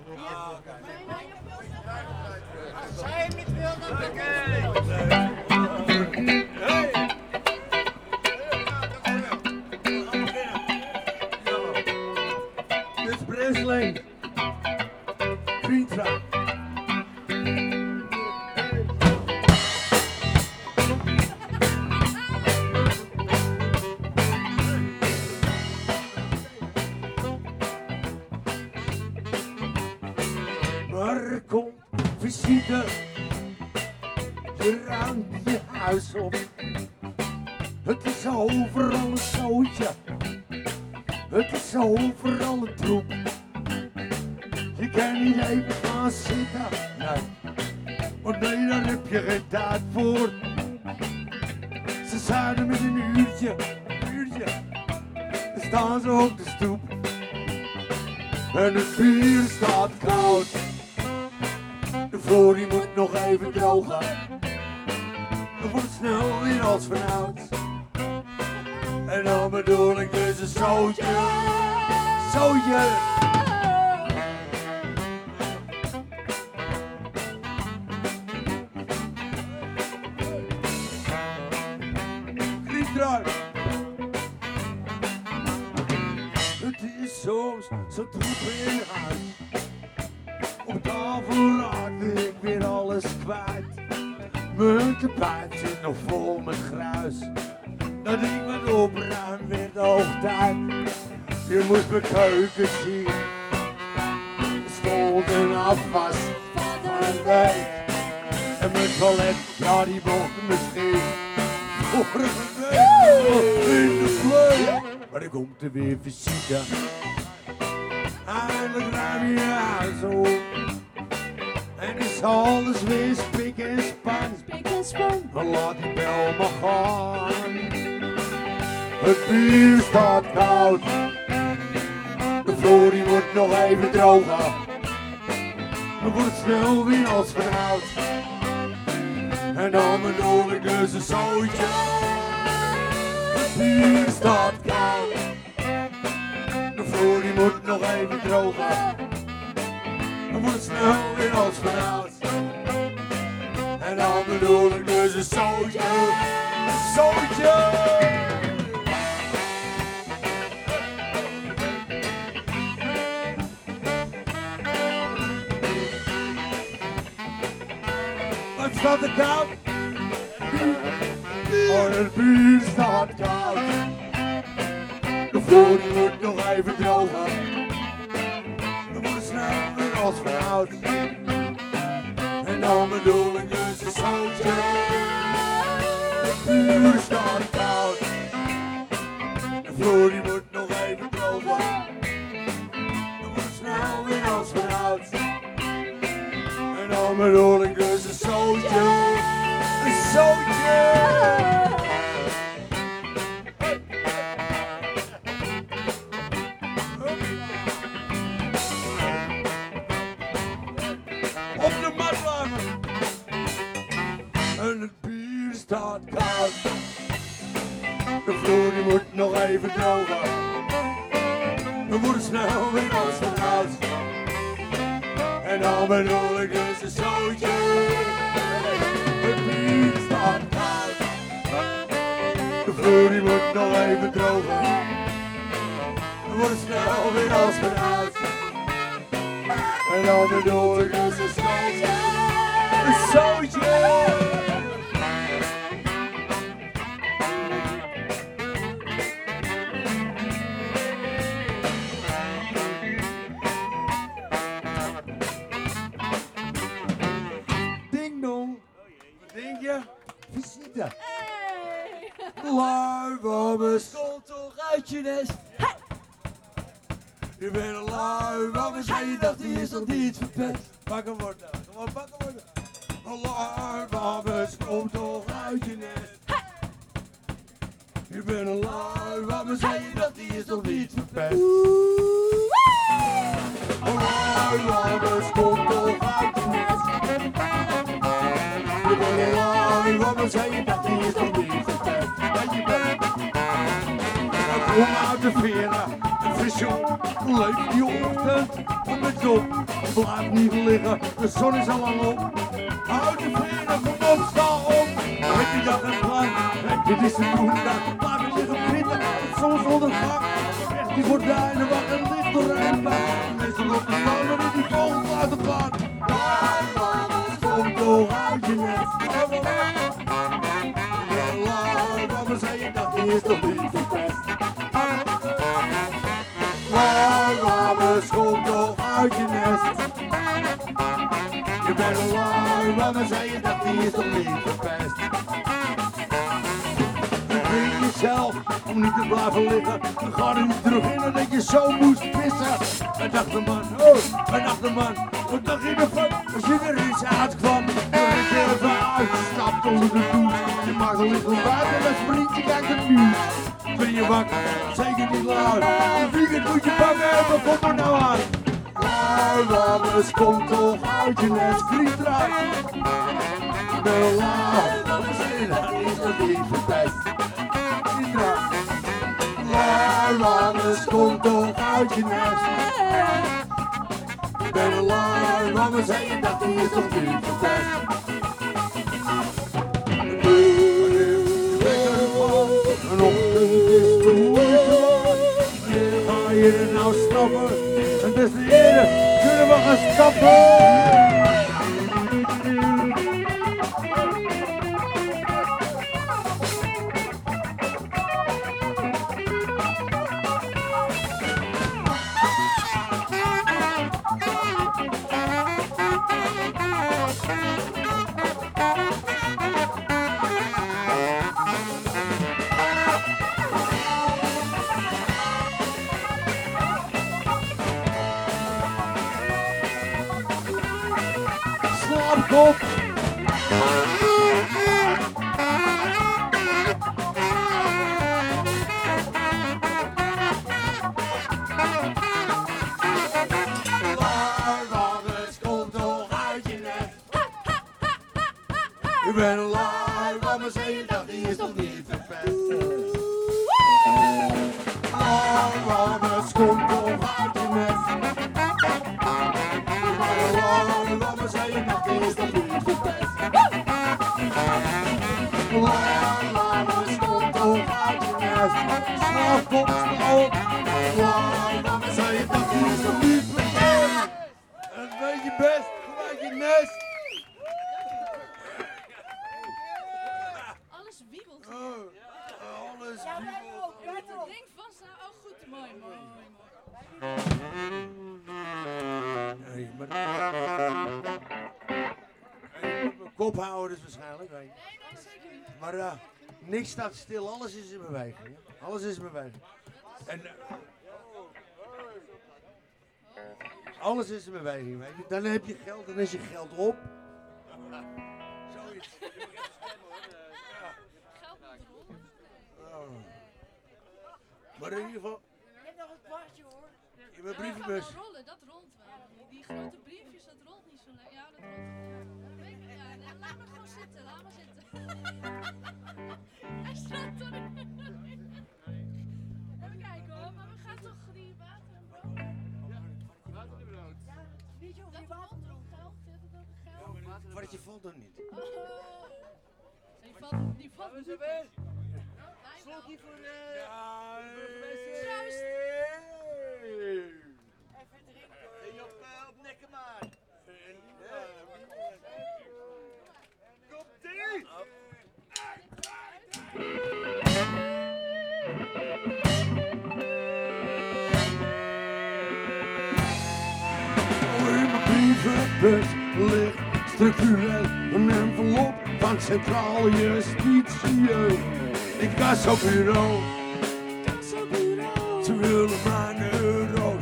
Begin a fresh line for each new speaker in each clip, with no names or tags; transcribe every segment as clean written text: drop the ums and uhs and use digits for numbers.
Als zij hem niet wil, dan ben
Dit is Bresling. Greentra. Maar er komt visite. Je ruimt je huis op. Het is overal een zootje. Het is overal een troep. Je kan niet even gaan zitten. Nee. Oh nee, daar heb je geen tijd voor. Ze zijn er met een uurtje. Dan staan ze op de stoep. En het bier staat koud. De vloer die moet nog even drogen. Dan wordt het snel weer als vanouds. En dan bedoel ik dus een zootje. Grietraar. Het is soms zo troep in huis. Op tafel raakte ik weer alles kwijt. Mijn tapijt zit nog vol met gruis. Dat ik wat opruim werd hoog tijd. Je moest mijn keuken zien. Er stond een afwas van een week. En mijn toilet, ja die mocht misschien vorige week in de vleug. Maar er komt er weer visite. Eindelijk ruim je huis op. En is alles weer spik en span. Dan laat die bel maar gaan. Het bier staat koud. De vloer die moet nog even drogen. Dan wordt het snel weer als vanouds. En dan bedoel ik dus een zootje. Het bier staat koud. De vloer die moet nog even drogen. Dan wordt het snel weer als vanouds. En dan bedoel ik dus een zootje. Een zootje. Wat staat er koud? Oh, het bier staat koud. De vloer die moet nog even drogen. Dan wordt het snel weer als vanouds. En dan bedoel ik dus een zootje. Het bier staat koud. De vloer die moet nog even drogen. Dan wordt het snel weer als vanouds. En dan bedoel ik dus een zootje. Een zootje. Op de mat lagen. En het bier staat koud. De vloer die moet nog even drogen. Dan wordt het snel weer als vanouds. En dan bedoel ik dus een zootje. Het bier staat koud. De vloer die moet nog even drogen. Dan wordt het snel weer als vanouds. En dan bedoel ik dus een zootje. Een zootje. Ding dong. Wat denk je? Visite.
Hey!
Lui, wammers. Kom toch uit je nest. Je bent een lui, wammers. En je dacht, die is nog niet verpest. Pakken worden, gewoon pakken worden. Een lui, wammers. Kom toch uit je nest. Je bent een lui, wammers. En je dacht, die is nog niet verpest. Een lui, wammers. Kom toch uit je nest. Je bent een lui, wammers. En je dacht, die is nog niet verpest. Dat je bent. Kom uit de veren, een fris jong, leef die ochtend. muts op. Blijf niet liggen, de zon is al lang op. Houd je vrienden, kom op, sta op. Heb je dag een plan? Dit is de doendag. Blijf je liggen pitten, het zonsondergang. Echt die gordijnen, wacht een licht doorheen baan. Mensen op de staan, maar in die vogels laten gaan. Kom toch uit je nest. Waarom zei je dat die is toch niet verpest? Waarom kom toch uit je nest? Je bent een lui, waarom zei je dat die is toch niet verpest? Verdring jezelf om niet te blijven liggen. Dan ga er niet terug in omdat je zo moest pissen. Wat dacht de man, oh, wat dacht de man? Wat dacht je ervan als je er eens uitkwam? Dan is je even uitgestapt onder de douche. Je maakt een licht buiten en springt je kijkt het nieuws. Ben je wakker? Zeker niet luid. Een weekend moet je pakken en wat komt er nou aan? Alles komt toch uit je nest, kriet eruit. Ik ben al laat, wat is dit? Dat is nog niet verpest. Kriet eruit. Alles komt toch uit je nest. Ik ben al laat, waarom zei je dat die is nog niet verpest? Een ochtend is de moeite waard. Ga je er nou stappen? En des te eerder kunnen we gaan stappen. Slaapkop. Alles komt toch uit je nest. Je bent een lui, waarom zei je dat die is toch niet verpest? Alles komt toch uit je nest. Waarom zei je dat die is toch niet verpest? Alles komt toch uit je nest. Slaapkop, slaap. Waarom zei je dat die is toch niet verpest? Dat weet je best, gelijk je nest.
Alles wiebelt hier.
Alles
Met het ding vast. Oh goed, mooi, mooi, mooi.
Nee, maar... Mijn kop houden dus waarschijnlijk, weet je.
Nee, nee, zeker niet.
Maar niks staat stil, alles is in beweging. Hè? Alles is in beweging. En, alles is in beweging, weet je. Dan heb je geld, dan is je geld op. Zoiets.
Geld moet erop.
Oh. Maar in ieder geval,
Je hebt nog een kwartje hoor.
in mijn
Ja,
brievenbus.
dat gaat wel rollen, dat rolt wel. Die grote briefjes, dat rolt niet zo lekker. Ja, dat rolt. Ja, weet ik, ja, nee, laat me gewoon zitten, laat me zitten. Hij staat er. Even kijken hoor, maar we gaan toch die water en brood.
Water en brood. Ja, weet je of
Dat
die water
rolt ook geld, zit het ook geld?
Vartje valt dan niet.
Oh. Die valt
We
niet.
zijn weg.
Wij wel.
Slokje voor
Juist.
even drinken hoor. Op nekken maar. Komt-ie!
In mijn brievenbus ligt structureel een envelop van Centraal Justitie. Incassobureau. Ze willen mijn euro's.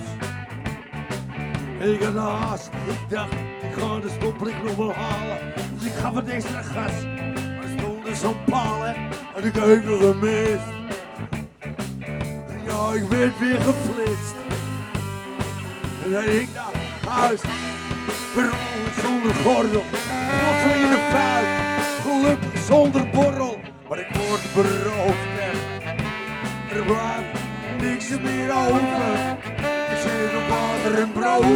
Ik had haast, ik dacht ik ga de stoplicht nog wel halen. Dus ik gaf wat extra gas. Maar er stonden zo'n palen aan de keuken gemist. Ja, ik werd weer geflitst. En dan ging ik naar huis. Beroerd zonder gordel. Plotseling in de vuil. Gelukkig zonder borrel. Maar ik word beroofd en er blijft niks meer over. Ik zit zit op water en brood.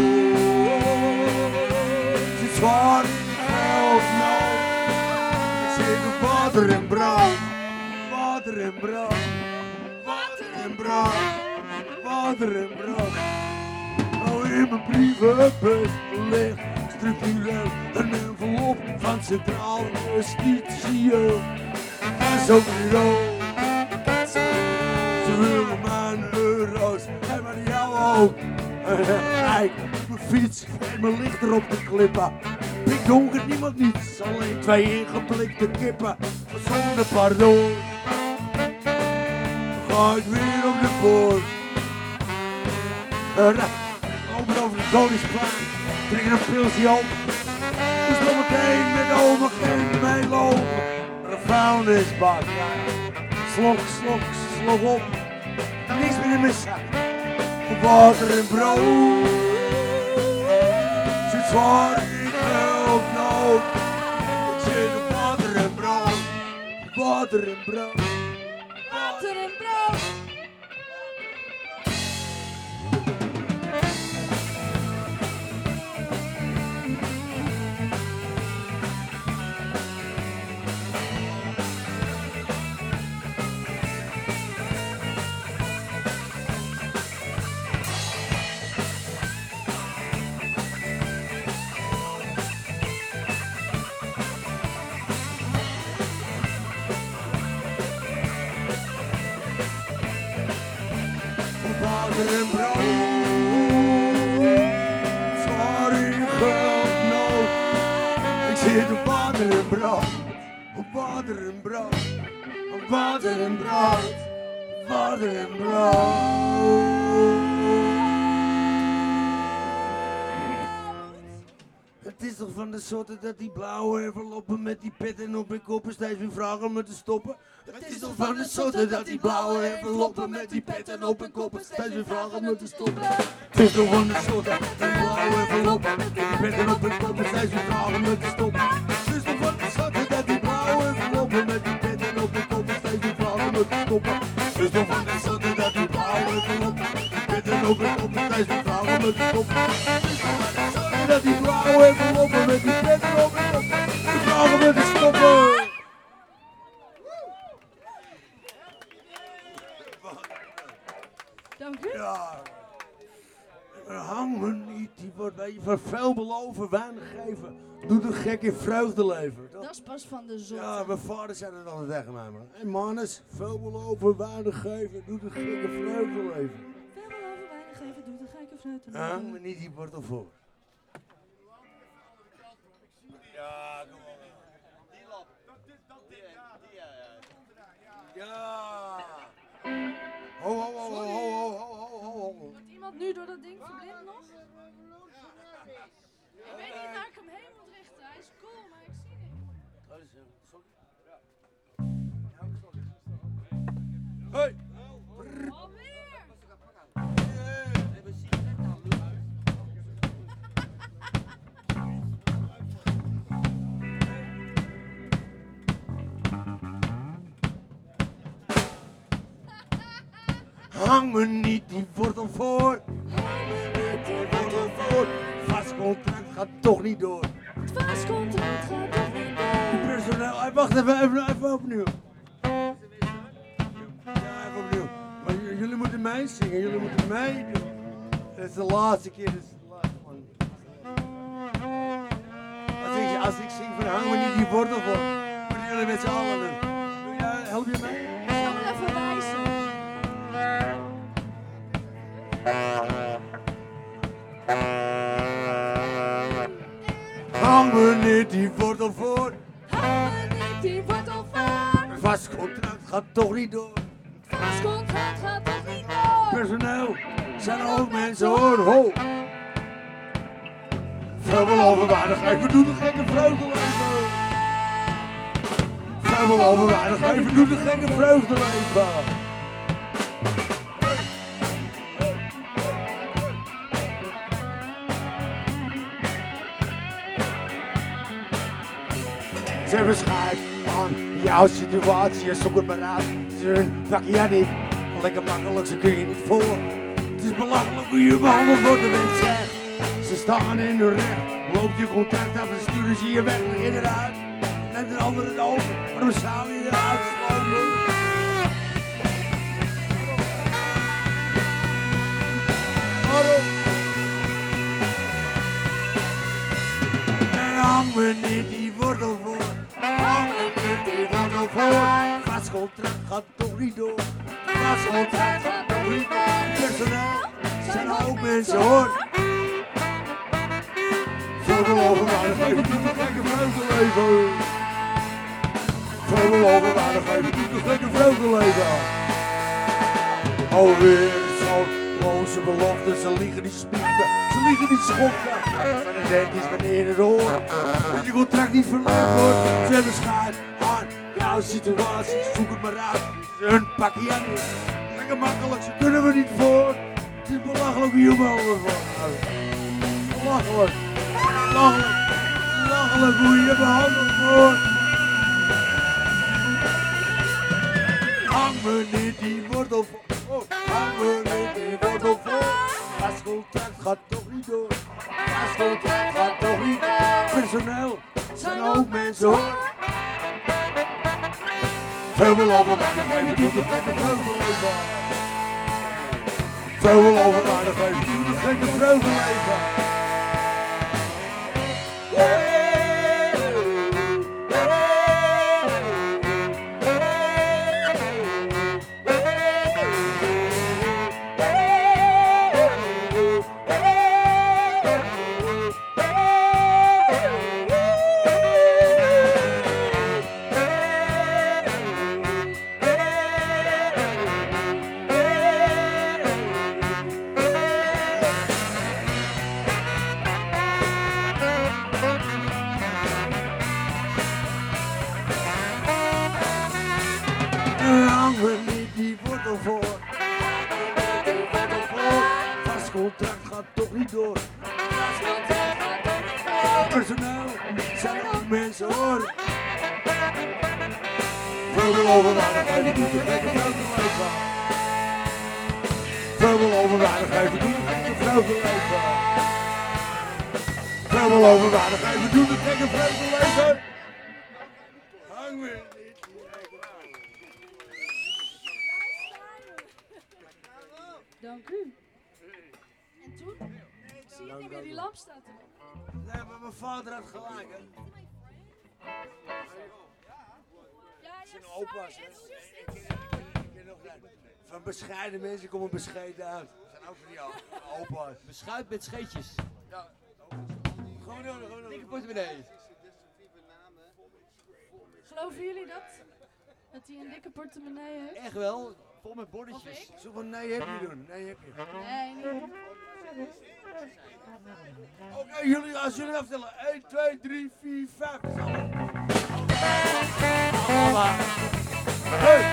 Het is zwaar, geld, nood. Ik zit op water en brood. Water en brood. Water en brood. Water en brood. Nou in mijn brievenbus ligt structureel een envelop van Centraal Justitie. En zo bureau. Ze willen mijn euro's en maar jou ook. Kijk, mijn fiets en mijn licht erop te klippen. Ik donker niemand niets, alleen 2 ingeblikte kippen. Zonder pardon. Ga ik weer op de boord. Lopen over de Koningsplein, drinken een pilsje op. Dus nog meteen met oma geen meelopen. De vuilnisbak, slok, slok, slok op. Niks meer in mijn zak. Water en brood. Zit zwaar in geld nood. Ik zit op water en brood. Water en brood.
Water en brood.
Water en brood. Zwaar in geldnood. Ik zit op water en brood. Op water en brood. Op water en brood. Water en brood. Het is toch van de soorten dat die blauwe enveloppen met die petten op mijn kop steeds weer vragen me te stoppen. Het is toch van de soorten dat die blauwe enveloppen met die petten op mijn kop steeds weer vragen me te stoppen. Het is toch van de soorten dat die blauwe enveloppen met die petten op mijn kop steeds weer vragen me te stoppen. Het is toch van de soorten dat die blauwe enveloppen met die petten op mijn kop steeds weer vragen me te stoppen. Het is toch van de soorten dat die blauwe enveloppen met die petten op mijn kop steeds weer vragen me te stoppen. Dat die blauwe enveloppen met die petten op en op. Die vragen me te stoppen.
Dank u.
Ja. Hang me niet, die wordt weet je, van veel beloven, weinig geven. Doe de gek in vreugde leven.
Dat is pas van de zon.
Ja, mijn vader zei het altijd tegen mij, man. Hé mannes, veel beloven, weinig geven. Doe de gek in vreugde leven.
Veel beloven, weinig geven, doe de gekke fruit.
Hang me niet die wortel voor. Ja, kom op.
Die lap.
Ja. Ho, ho, ho, ho, ho, ho, ho, ho.
Wordt iemand nu door dat ding verblind nog? Ik weet niet waar ik hem heen moet richten. Hij is cool, maar ik zie niks.
Hey.
Alweer!
Hang me niet die wortel voor. Wortel voor. Vast contract gaat toch niet door.
Het vastcontract gaat toch niet door.
Personeel, wacht even opnieuw. Ja, even opnieuw. Maar jullie moeten mij zingen, jullie moeten mij doen. Dat is de laatste keer, dat is de laatste man. Als ik zing van hang me niet die wortel voor, moeten jullie met z'n allen doen. Ja, help je mij?
Ik zal wel even wijzen.
Hang me niet die wortel voor.
Hang me niet die wortel voor.
Een vast contract gaat toch niet door.
Het vastcontract gaat toch niet door.
Personeel, zijn er ook mensen hoor, ho. Veel beloven weinig geven, doe de gekke vreugde leven. Veel beloven weinig geven, doe de gekke vreugde leven. Ze hebben schijt aan jouw situatie en zoek het maar uit. Ze hun vakje ja niet, lekker makkelijk, ze kun je niet voor. Het is belachelijk hoe je behandeld wordt de wedstrijd. Ze staan in hun recht. Loopt je contact af en sturen ze je weg. Begin eruit. Neemt een ander het over. Waarom zou je eruit slopen? Waarom? En hang me niet die wortel voor. Hang me niet die wortel voor. Vastcontract gaat toch niet door. Vastcontract gaat toch niet door. Personeel zijn ook mensen hoor. Vogel overwaardig even doet nog lekker vreugde leven. Vogel overwaardig even doet nog lekker vreugde leven. Alweer zo'n loze belofte, ze liegen die spiegelen, ze liegen die schokken. Van de dent is wanneer het hoort, dat je contract niet verlengd wordt. Ze hebben schaar aan jouw situatie, zoek het maar uit. Hun pakje aan is, lekker makkelijk, ze kunnen we niet voor. Het is belachelijk wie je behandeld wordt. Belachelijk. Belachelijk hoe je behandeld wordt. Hang me niet die wortel voor. Oh, hang me niet die wortel voor. Vastcontract gaat toch niet door. Vastcontract gaat toch niet door. Personeel zijn ook mensen hoor. Veel overwaardig even doet het gekke vreugde leven. Veel overwaardig even doet het gekke vreugde leven. Vastcontract gaat toch niet door. Personeel zijn ook mensen hoor. Veel overwaardigheid, doet de gekke vreugde leven. Veel overwaardigheid, doet de gekke vreugde leven. Veel overwaardigheid, doet de gekke vreugde leven. Hang me niet.
Dank u. En toen? Zie je niet meer, die lamp staat er.
Nee, maar mijn vader had gelijk, hè.
Ja,
Zijn opa's, hè. Van bescheiden mensen komen bescheiden uit. Dat zijn ook van die opa's.
Beschuit met scheetjes.
Ja. Gewoon doen, gewoon doen.
Dikke portemonnee.
Geloven jullie dat? Dat hij een dikke portemonnee heeft?
Echt wel, vol met
Of
bonnetjes.
ik?
Zo van nee heb je doen, nee heb je.
Nee, niet.
Oké, jullie, als jullie aftellen. 1, 2, 3, 4, 5.
Mama.
Hey!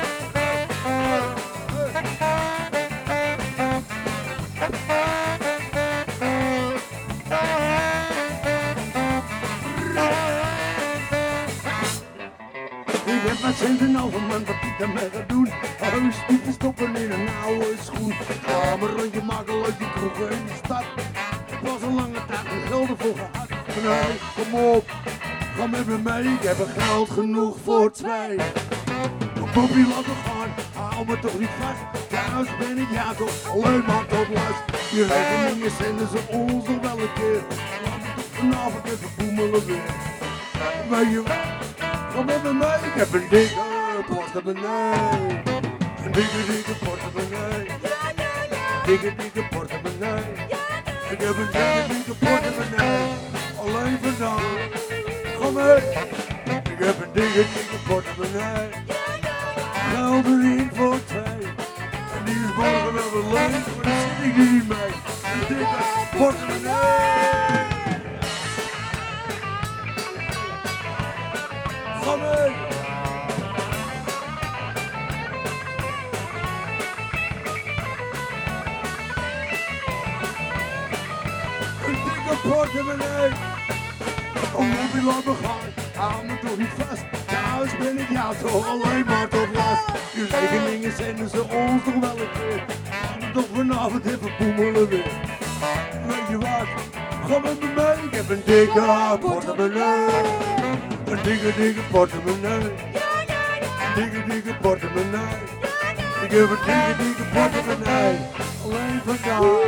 Ik heb wat centen over, man, wat ik daarmee ga doen. Huis niet verstoppen in een oude schoen. Ga maar rondje maken uit die kroegen in de stad. Ik was al lange tijd geen geld ervoor gehad. Nee, kom op, ga met me mee. Ik heb er geld genoeg voor twee. Bobby, laat me gaan, hou me toch niet vast. Thuis ben ik ja toch alleen maar tot last. Die rekeningen zenden ze ons nog wel een keer. Laat me toch vanavond even boemelen weer. Weet je wat? Kom met me mee, ik heb een dikke portemonnee. Een dikke portemonnee. Dikke portemonnee. Ik heb een dikke portemonnee. Alleen vandaag, kom mee. Ik heb een dikke portemonnee. Geld erin voor twee. En die is morgen wel weer leuk, maar daar zit ik niet mee. Een dikke portemonnee. Kom mee. Een dikke portemonnee. Kom op, je laat me gaan. Hou me toch niet vast. Thuis ben ik ja toch alleen maar tot last. Die rekeningen zenden ze ons nog wel een keer. toch vanavond even boemelen weer. Weet je wat? Ga met me mee. Ik heb een dikke portemonnee. Een dikke portemonnee. Dikke portemonnee. Ik heb een dikke portemonnee. Alleen vandaag.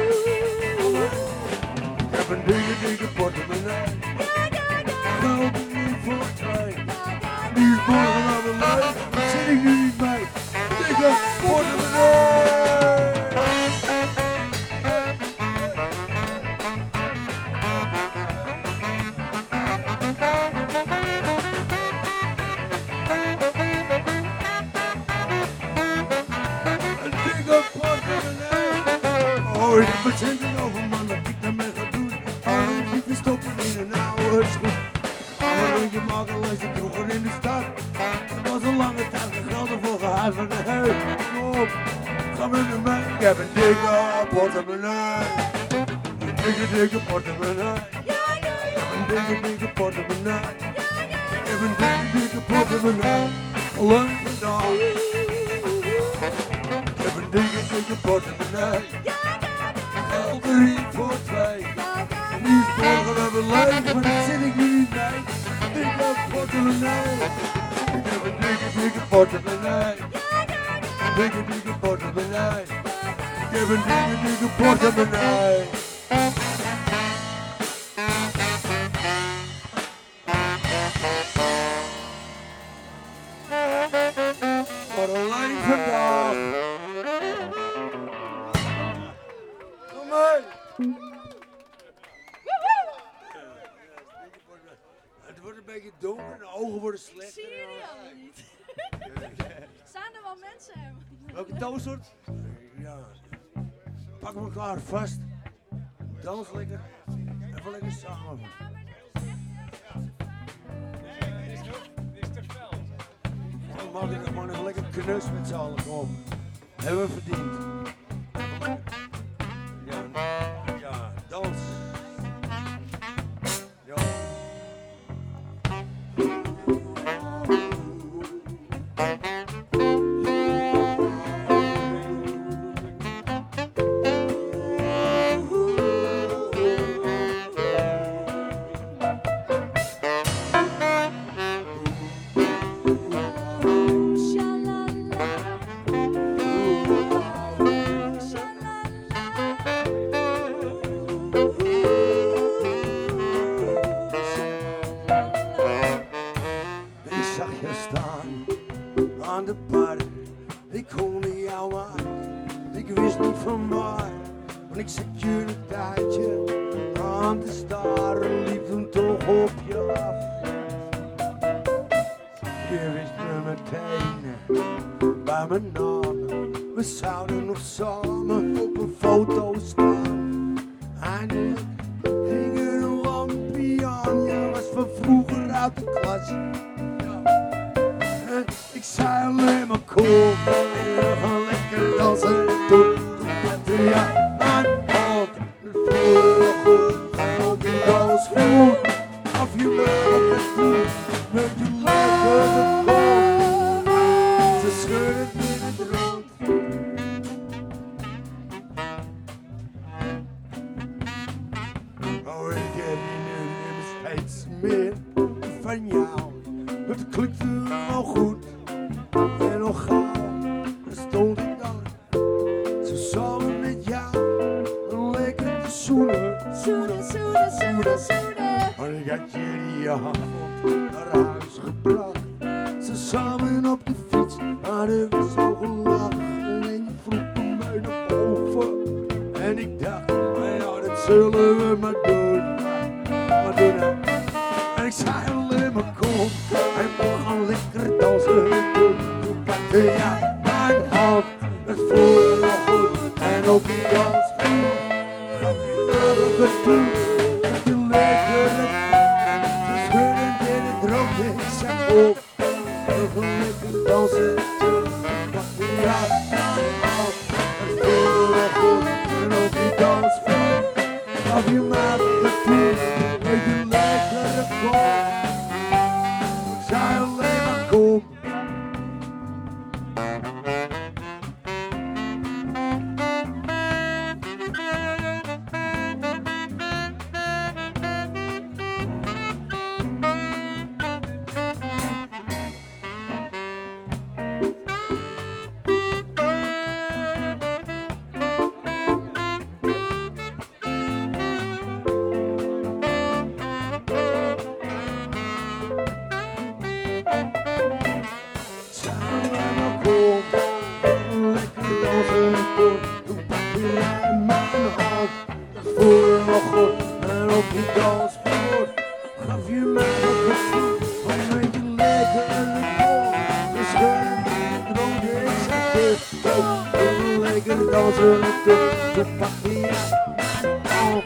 Ik heb een dikke portemonnee. Geld niet voor twee. Die is morgen aan de lijn. Daar zit ik nu niet mee. Dikke portemonnee. Oh, ik heb het zin over man, dat ik daarmee ga doen. Alleen niet te stoppen in een oude schoen. Een rondje maken langs de kroegen in de stad. Dat was een lange tijd geen geld ervoor gehuiverd. Hey, kom op, ga met me mee. Ik heb een dikke portemonnee. Een dikke portemonnee. Ik heb een dikke portemonnee. Ik heb een dikke portemonnee. Alleen vandaag. Ik heb een dikke portemonnee. Geld er niet voor twee. En die is morgen aan mijn lijf, maar daar zit ik nu niet mee. Dikke portemonnee. Ik heb een dikke portemonnee. Dikke portemonnee. Ik heb een dikke portemonnee. Maar alleen vandaag. Kom mee. Het wordt een beetje donker, de ogen worden slecht.
Zie je die allemaal niet? Staan er wel mensen hem?
Welke toonsoort?
Ja. Pak elkaar vast. Dans lekker. Even lekker samen. Dan mag ik gewoon even lekker knus met z'n allen. Kom op. Hebben we verdiend. Ja, dans. Ja. Ik zag je staan aan de bar. Ik hoorde jou aan. Ik wist niet van waar. Maar ik zat je een tijdje aan te staren. Liep toen toch op je af. Je wist me meteen bij mijn naam. We zouden nog samen op een foto staan. Eindelijk ging er een lampje aan. Je was van vroeger uit de klas. Ik zei alleen maar kom. En we gaan lekker dansen. Toen pakte je aan hand. Het voelde nog goed. En op die dansvloer. Af je me op de stoel. Met je lekker de kop. Ze schudden in het rond. Oh, ik heb je nu steeds meer van jou. Het klikte al goed en nog gauw. Dan stond ik dan zo samen met jou. Lekker te zoenen.
Zoenen, zoenen, zoenen, zoenen.
Maar ik had je die avond naar huis gebracht. Zo samen op de fiets hadden we zo gelachen. En je vroeg me mee naar boven. En ik dacht, nou dat zullen we maar doen. Maar doen hè. En ik zei alleen maar kom. En we gaan lekker dansen. Toen pakte jij mijn hand. Het voelde nog goed. En op die dansvloer gaf je naar me toe. Dat je lekker te schudden in het rond. Ik zei op. We gaan lekker dansen. Toen pakte jij mijn hand. Het voelde nog goed. En op die dansvloer gaf je naar me toe. Dat je lekker kon. Zij alleen maar kom. die dansvloer gaf je mij wat gevoel van een beetje lekker en een bol. De schuim dronk ik zat te lekker dansen te pakken ja. Op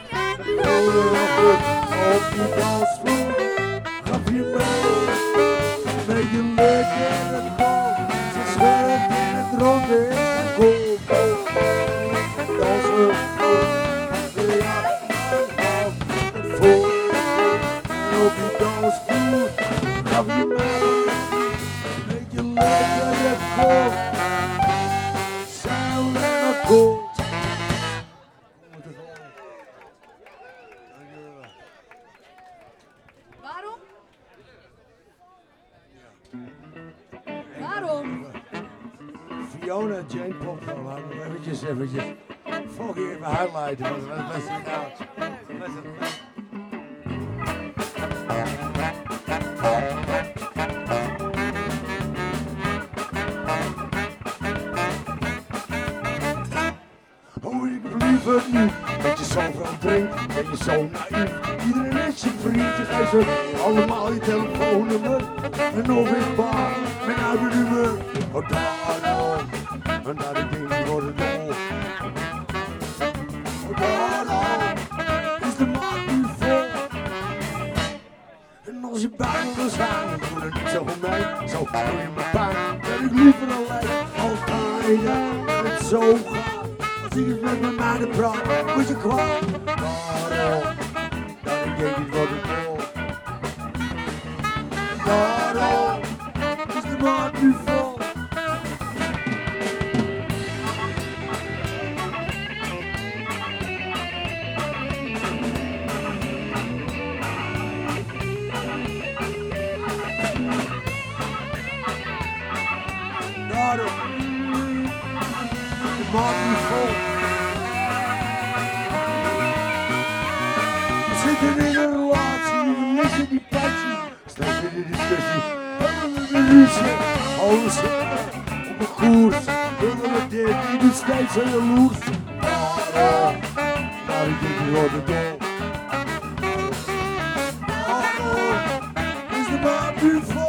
die dansvloer gaf je mij een beetje lekker en een bol. Ze schuim in het rond is en goal. Dansen op die dansvloer gaf je mij een beetje lekker vol. Zeil en akkoord.
Waarom? Waarom?
Fiona Jane Popcorn, laten we eventjes. Volg je even highlighten. Wat is het nou? Wat is het? Oh, ik belief het niet, dat je zoveel drinkt, dat je zo naïef. Iedereen is je vriend, je geeft ze allemaal je telefoonnummer. En nog eens baar, mijn oude nummer. Oh, daarom, en dat ik denk, worden dol. Oh, daarom, is de maat nu vol. En als je bij me wil zijn, dan doe het niet zo voor mij. Zo doe je me pijn, dat ik liever alleen. Altijd, dat het zo gaat. Als ik het met mij praat, word je kwaad. Daarom, dat ik denk, dit wordt een dol. Daarom, is de maat nu vol. Daarom, de maat nu vol. We zitten in een relatie, we missen die passie. Steeds in de discussie, hebben we de ruzie. Alles op een koers, willen we dit, die doet steeds zo jaloers. Daarom, maar ik denk die wordt het dol. Daarom, is de maat nu vol.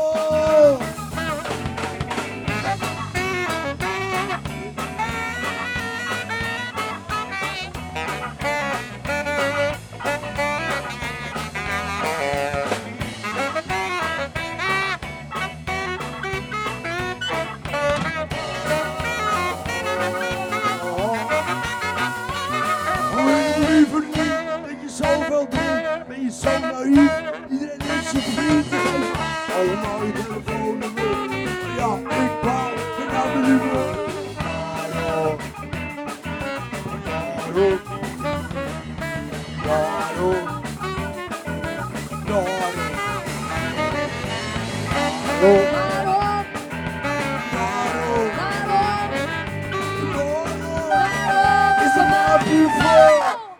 Zoveel drinkt, ben je zo naïef. Iedereen is je vriend. Allemaal je telefoonnummer. Ja, ik baal, ben nou de nummer. Daarom, daarom, daarom, daarom, daarom, is de maat nu vol.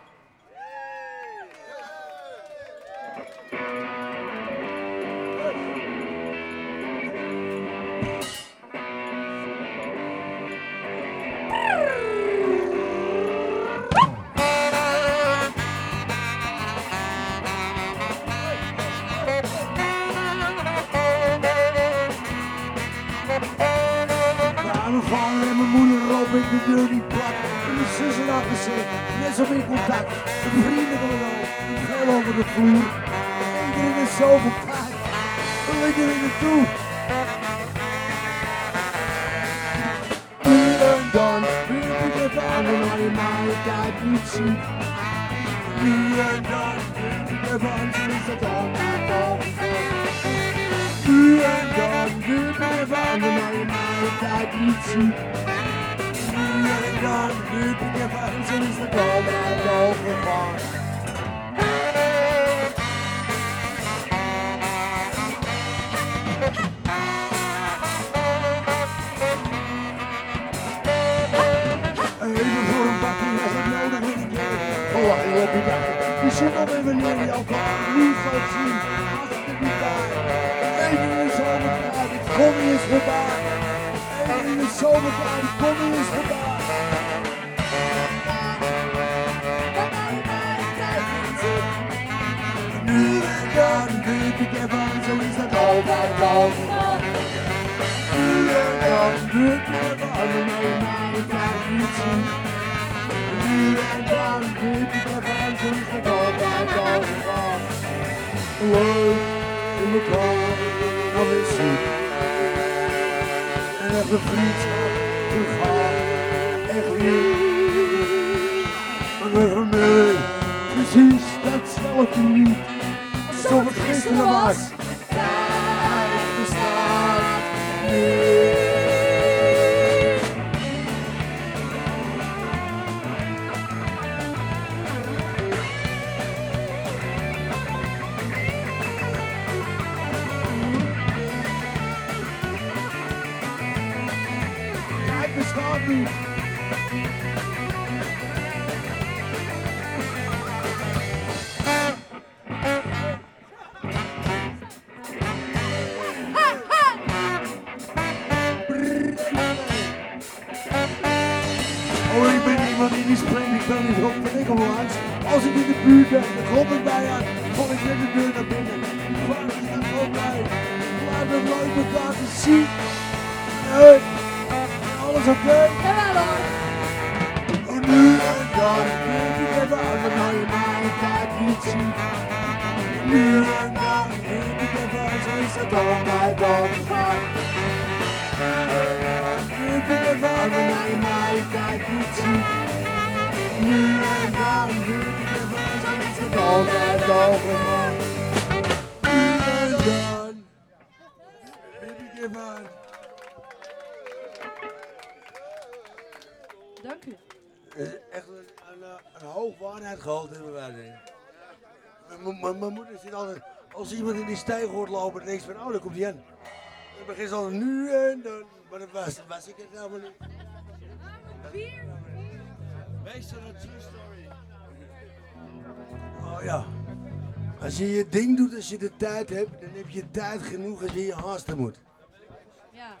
Mijn vader en mijn moeder lopen in de deur niet plat. En mijn zussen achter zich, net zo in contact. De vrienden van de veel over de vloer. Iedereen is zo verplaatst. We liggen er naartoe. Nu en dan, wil ik even aan wanneer je mij een tijd niet ziet. Nu en dan, wil ik even aan, zo is dat altijd al. Nu en dan, wil ik even aan wanneer je mij een tijd niet ziet. Nu en dan, wil ik even aan, zo is dat altijd al gegaan. Even voor een bakje als het nodig is een keer. Verlang op je dag. Je ziet alweer wanneer je elkaar niet zal zien. Als het er niet bij. Even in de zomertijd, het kommie is voorbij. Even in de zomertijd, het kommie is voorbij. dan weet ik ervan, zo is dat altijd overal. Nu en dan weet ik ervan, maar je mij kan niet zien. Nu en dan weet ik ervan, zo is dat altijd overal. Leuk in elkaar, nog eens zien. En echt een vriendschap vergaan, echt niet. Maar we vermullen precies datzelfde niet. Alsof het gisteren was. Tijd bestaat niet. Tijd bestaat niet. Oh, ik ben iemand die niet spreekt, ik ben niet op de winkel langs. Als ik in de buurt ben, dan klopt het bij aan. Val ik met de deur naar binnen. Waar is dat ook bij? Laat het leuk elkaar te zien. Hey, alles oké?
Jawel hoor.
Oh, nu en dan weet ik even uit, maar je mij een tijd niet zien. Nu en dan weet ik even uit, zo is het altijd overgaan. Weet ik even uit, maar je mij een tijd niet zien. Nu en dan weet ik even uit, zo is het altijd overgaan. Nu en dan weet ik even uit.
Dank u.
Het is echt een hoog waarheidsgehalte hebben wij. Mijn moeder zit altijd, als iemand in die steeg hoort lopen, dan denkt ze van, oh, daar komt hij aan. Dan begint ze altijd nu en dan, maar dat was ik het helemaal niet.
Bier.
Meester, een true story.
Oh ja, als je je ding doet, als je de tijd hebt, dan heb je tijd genoeg als je je haasten moet.
Ja.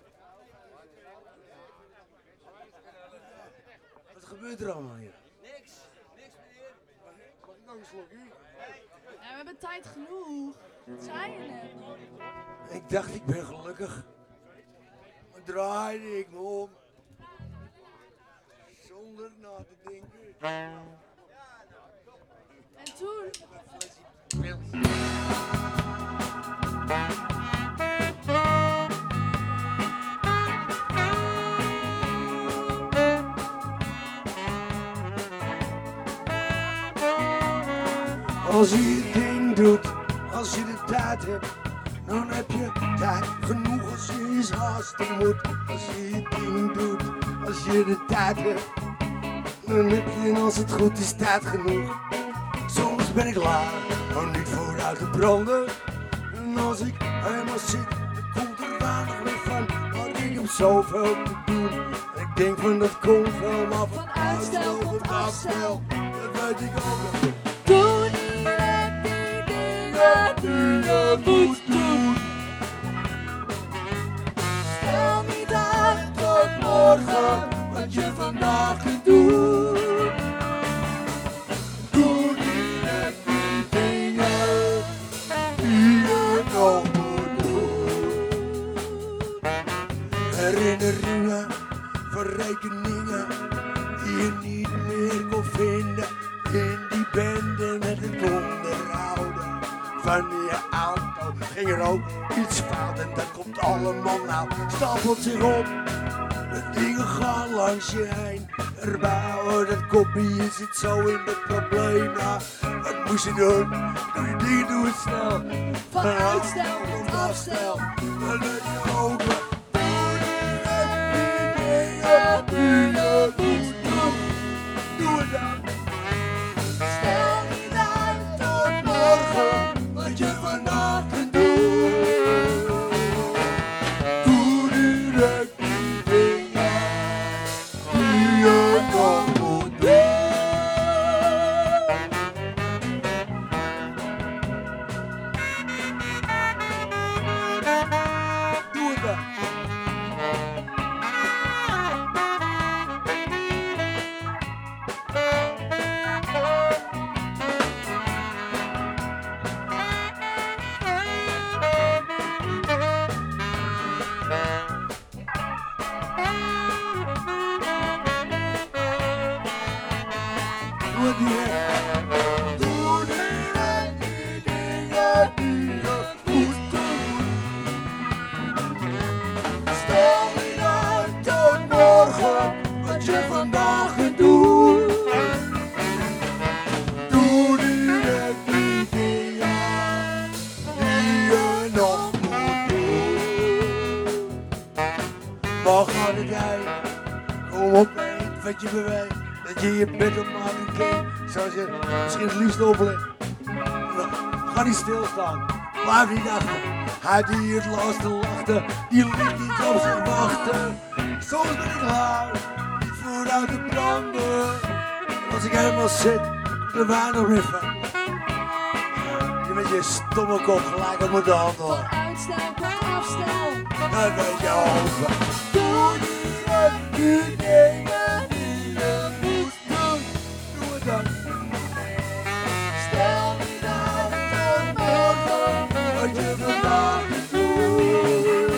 Wat gebeurt er allemaal hier?
Niks meneer.
Mag ik nog een slokje?
Ja, we hebben tijd genoeg. Dat zei je net nog.
Ik dacht, ik ben gelukkig. Maar draaide ik me om. Zonder na te denken.
En toen?
Als je je ding doet, als je de tijd hebt, dan heb je tijd genoeg als je eens haasten moet. Als je je ding doet, als je de tijd hebt, dan heb je en als het goed is tijd genoeg. Soms ben ik klaar om niet vooruit te branden. En als ik helemaal zit, dan komt er weinig meer van. Maar ik heb zoveel te doen. En ik denk van dat komt wel maar van uitstel tot afstel. Dat weet ik ook wel.
Doe niet die dingen die je moet doen. Stel niet uit tot morgen wat je vandaag kunt doen.
Doe niet die dingen die je nog moet doen. Herinneringen van rekeningen die je niet meer kon vinden. In die bende met het onderhouden van je auto ging er ook iets fout en dat komt allemaal nou, stapelt zich op. De dingen gaan langs je heen, erbouwen dat kopje zit zo in het probleem. Nou, wat moest je doen? Doe je dingen, doe het snel.
Van uitstel tot afstel.
Dan heb je ook wel. Doe die dingen die je moet doen. Doe het dan.
Stel niet uit tot
Morgen wat je vandaag kunt doen. Doe direct die dingen die je nog moet doen. Doe het dan. die je moet doen. Stel niet uit tot morgen wat je vandaag gaat doen. Doe direct die dingen die je nog moet doen. Maar ga er kijken, kom op, weet wat je beweegt. Dat je je bed opmaken kind, zoals je misschien het liefst opligt. Ga niet stilstaan, blijf niet achter. Hij die het laatste lachte, die liet niet op zich wachten. Soms ben ik lui, niet vooruit te branden. En als ik helemaal zit, komt er weinig meer van. Je met je stomme kop gelijk op mijn hand hoor.
Van uitstel, van afstel.
Dat weet je over. Doe die dingen die je moet doen. Doe het dan. Stel niet uit tot morgen wat je vandaag gaat doen.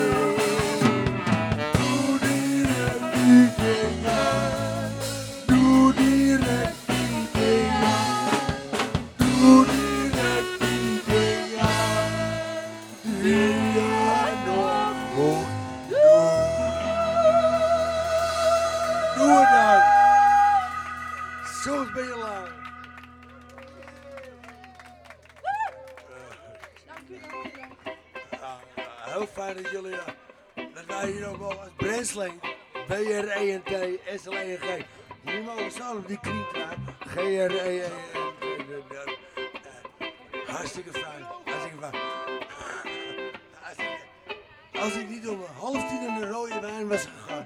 Doe direct die dingen. Doe direct die dingen. Doe direct die dingen. Die je nog moet doen. Doe het dan. Soms ben je lui.
Dank u, dank u, dank u.
Heel fijn dat jullie, dat wij hier ook wel als Bresling, B-R-E-N-T, S-L-E-N-G. Jullie mogen staan op die knietraan. G-R-E-N-T. Hartstikke fijn, hartstikke fijn. Als ik niet om 9:30 in de rode wijn was gegaan.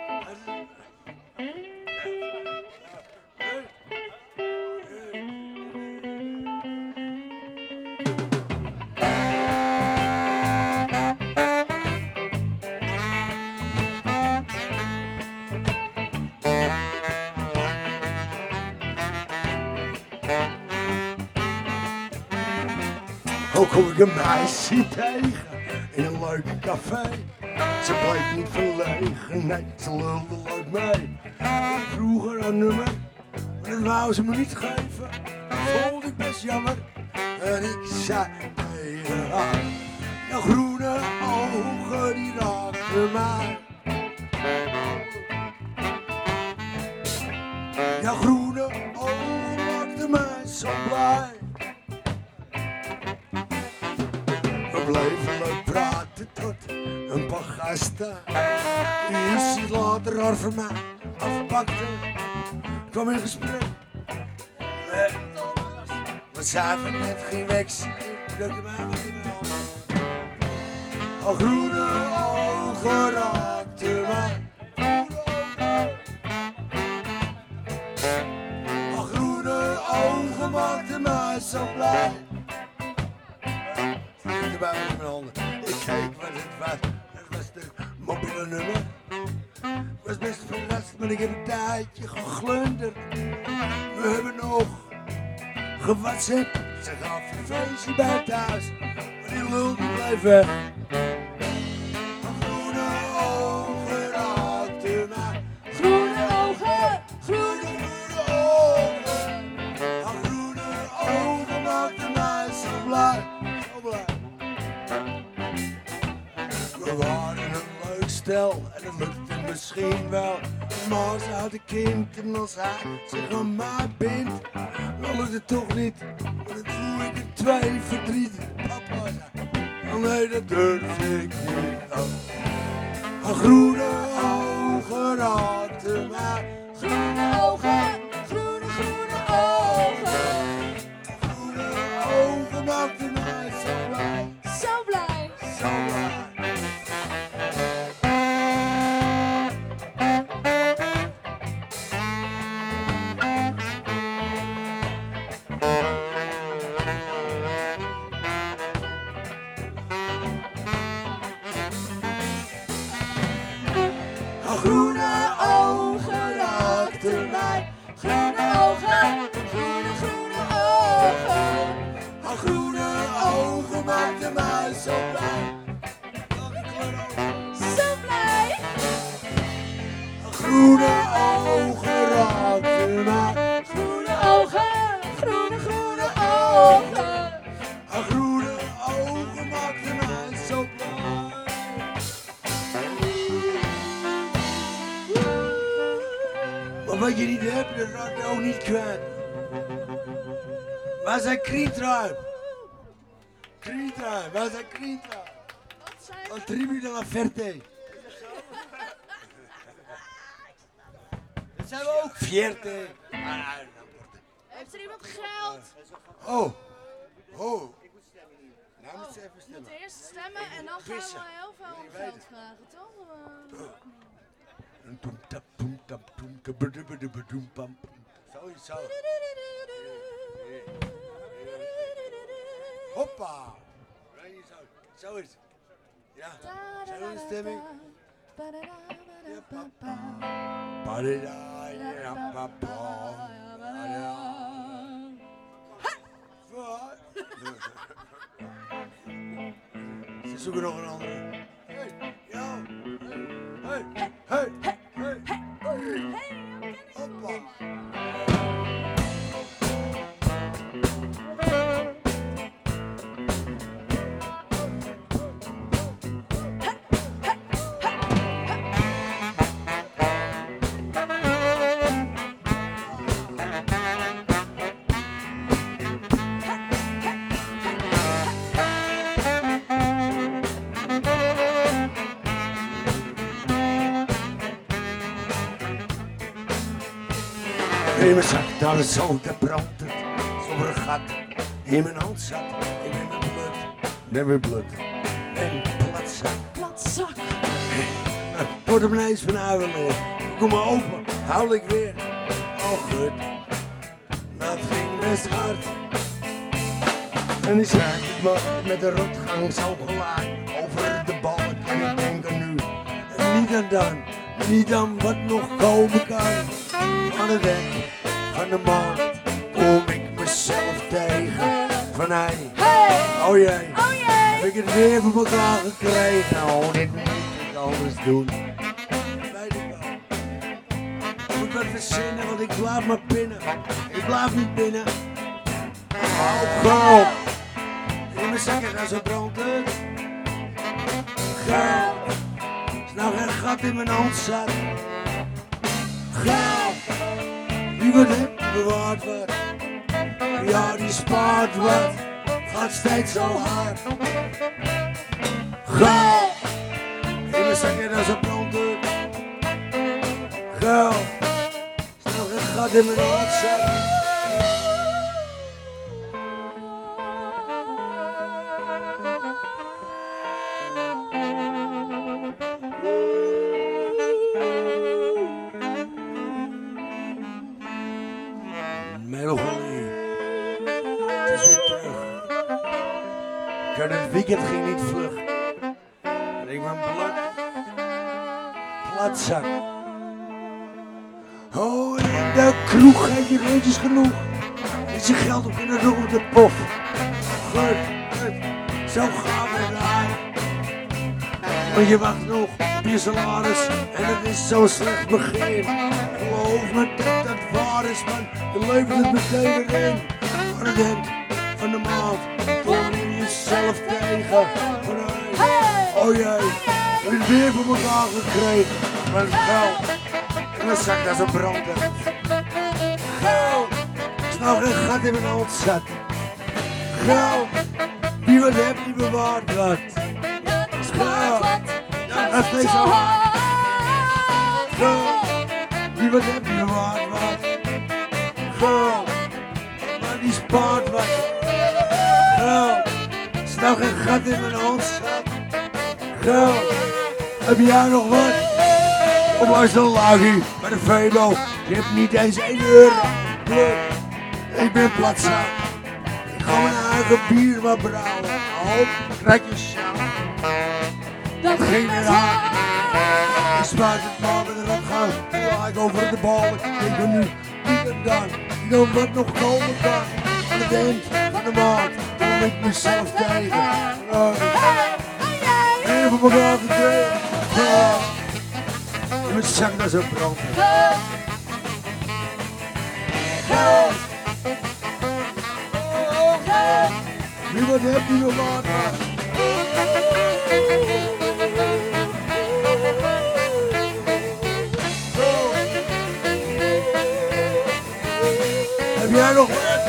Ook kom ik een meisje tegen in een leuk café. Ze bleek niet verlegen, nee, ze lulde leuk mee. Ik vroeg haar een nummer, maar dat wou ze me niet geven. Dat vond ik best jammer en ik zei tegen haar: jouw groene ogen die raakten mij. Jouw groene ogen maakten mij zo blij. We bleven leuk praten tot een paar gasten. Die is later haar voor mij afpakte. Kwam in gesprek. We zaten net geen weks. Drukte mij wat in de hand. Al groene ogen raakten mij. Al groene ogen maakten mij zo blij. Erbij in mijn handen. Ik keek wat het was. Het was de mobiele nummer. Ik was best verrast, maar ik heb een tijdje geglunderd. We hebben nog gewhatsappt. Ze gaf een feestje bij thuis, maar die lul die bleef weg. Groene ogen raakten mij.
Groene ogen, groene.
Groene ogen. Groene ogen maakten mij zo blij. Zo blij. We waren een leuk stel en het lukte misschien wel. Maar ze had een kind en als hij zich aan mij bindt, dan lukt het toch niet. Maar dan doe ik er 2 verdriet. Papa zei, oh nee, dat durf ik niet. Haar groene ogen raakten mij.
Groene ogen, groene, groene ogen.
Groene ogen maakten mij zo blij.
Zo blij.
Zo blij. Haar groene ogen raakten mij.
Groene ogen, groene, groene ogen.
Haar groene ogen maakten mij zo blij.
Zo blij.
Haar groene ogen raakten mij.
Groene ogen, groene, groene ogen.
Haar groene je niet hebt, dat raak je ook niet kwijt. Waar zijn Krietruim? Krietruim, waar zijn Krietruim?
Wat zijn
Van
we?
Tribu de la Verte.
Dat zijn we ook.
Vierte.
Heeft er iemand geld?
Oh. Oh. Nou moet ze even
We
stemmen.
moeten eerst stemmen en dan gaan
Vissen.
we heel veel om geld vragen, toch?
Toem tap toem tap toem kabadubadubadoem pam. Zoiets zo. Hoppa. Nee, zo. Zo is het. Ja. Zo is de stemming. Ja, papa. Padada, ja, papa. Wat? Ze zoeken nog een andere. Hey, jou. Hey, hey, hey, hey. Hoppa. In mijn zak, daar is zo, daar brandt het. Zonder een gat in mijn hand zat. Ik ben weer bloed, ben weer bloed. En platzak.
Platzak.
Portemonnees van huilen leer. Kom maar open, huil ik weer. Oh goed, dat ging best hard. En die zei het maar met de rotgang zo gelaat. Over de balk en ik denk er nu. Niet aan dan, niet aan wat nog komen kan. Aan het weg van de markt kom ik mezelf tegen. Van hey, oh jee, heb ik het weer voor elkaar gekregen. Oh, dit moet ik anders doen. Weet ik wel. Ik moet wat verzinnen, want ik blijf maar binnen. Ik blijf niet binnen. Oh, geld. In mijn zakken gaan zo branden. Geld. Is nou geen gat in mijn hand zat. Geld. Die wat heb, bewaart wat. Ja, die spaart wat. Gaat steeds zo hard. Geld. In mijn zakken gaan zo branden. Geld. Is nou geen gat in mijn hand zat. Melancholie. Het is weer terug. Het weekend ging niet vlug. En ik ben blank. Platzak. Oh, en in de kroeg heb je reetjes genoeg. Is je geld op in de pof. Goed, goed. Zo gaan we daar. Want je wacht nog op je salaris en het is zo slecht begin. Geloof me dat dat waar is, man. Je levert het meteen erin. Aan het eind van de maand kom je jezelf tegen. Van hey, oh jee, heb je het weer voor elkaar gekregen. Maar het geld, en dan zak dat zo branden. Geld, is nou geen gat in mijn hand zat. Geld, wie wat hebt, die bewaart wat. Geld. Dat is zo hard. Geld. Wie wat heb je waard wat? Geld. Maar die spaart wat. Geld. Is nou geen gat in mijn hand zat. Geld. Heb jij nog wat? Of was een lagie bij de Febo? Je hebt niet eens 1 euro. Pluk. Ik ben platzak. Ik ga mijn eigen bier maar brouwen. Hop, krijg je sjouw. Dat ging weer hard. Ik spuit het maar met een rotgang. Sla ik over de bal. Ik denk er nu niet aan dan. Niet aan wat nog komen kan. Aan het eind van de maand kom ik mezelf tegen. Even op elkaar gekregen. In mijn zak naar zo'n brand. Wie wat heb je nog waard? jij nog wat?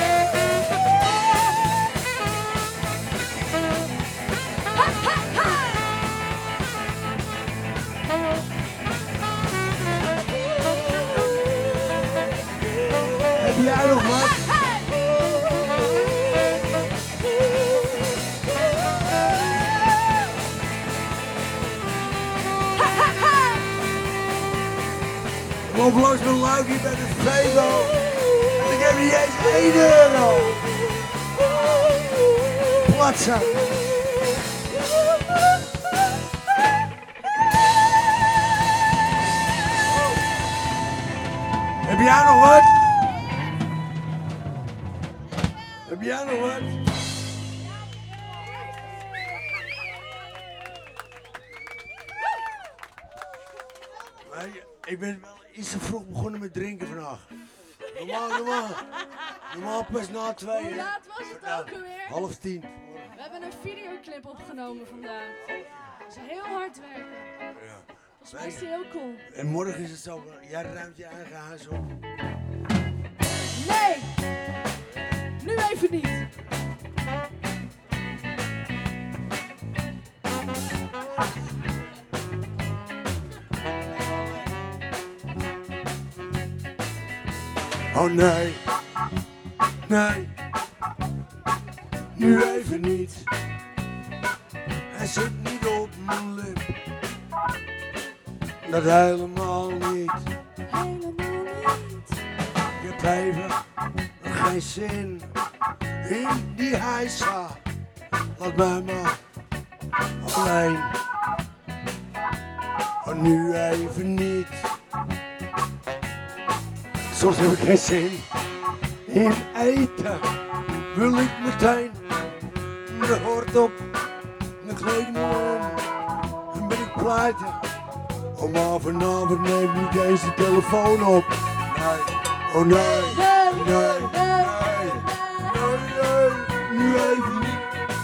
Heb jij nog wat? Ik loop langs mijn luikje bij de Febo. En ik heb niet eens 1 euro. Platzak. Heb jij nog wat? Heb jij nog wat? Ik ben wel iets te vroeg begonnen met drinken vandaag. Normaal pas na 2.
Hoe laat was het ook alweer?
9:30.
We hebben een videoclip opgenomen vandaag. Dat is heel hard werken.
Ja.
Volgens mij is die heel cool.
En morgen is het zo, jij ruimt je eigen huis op.
Nee! Nu even niet.
Oh nee, nee, nu even niet. Hij zit niet op mijn lip. Dat helemaal niet.
Helemaal niet.
Ik heb even geen zin in die heisa. Laat mij maar alleen. Oh, nu even niet. Soms heb ik geen zin in eten. Wil ik meteen de hort op, de kleding om. Dan ben ik pleiten. Oh, maar vanavond neem niet eens de telefoon op. Nee, oh nee, nee, nee, nee, nu even niet.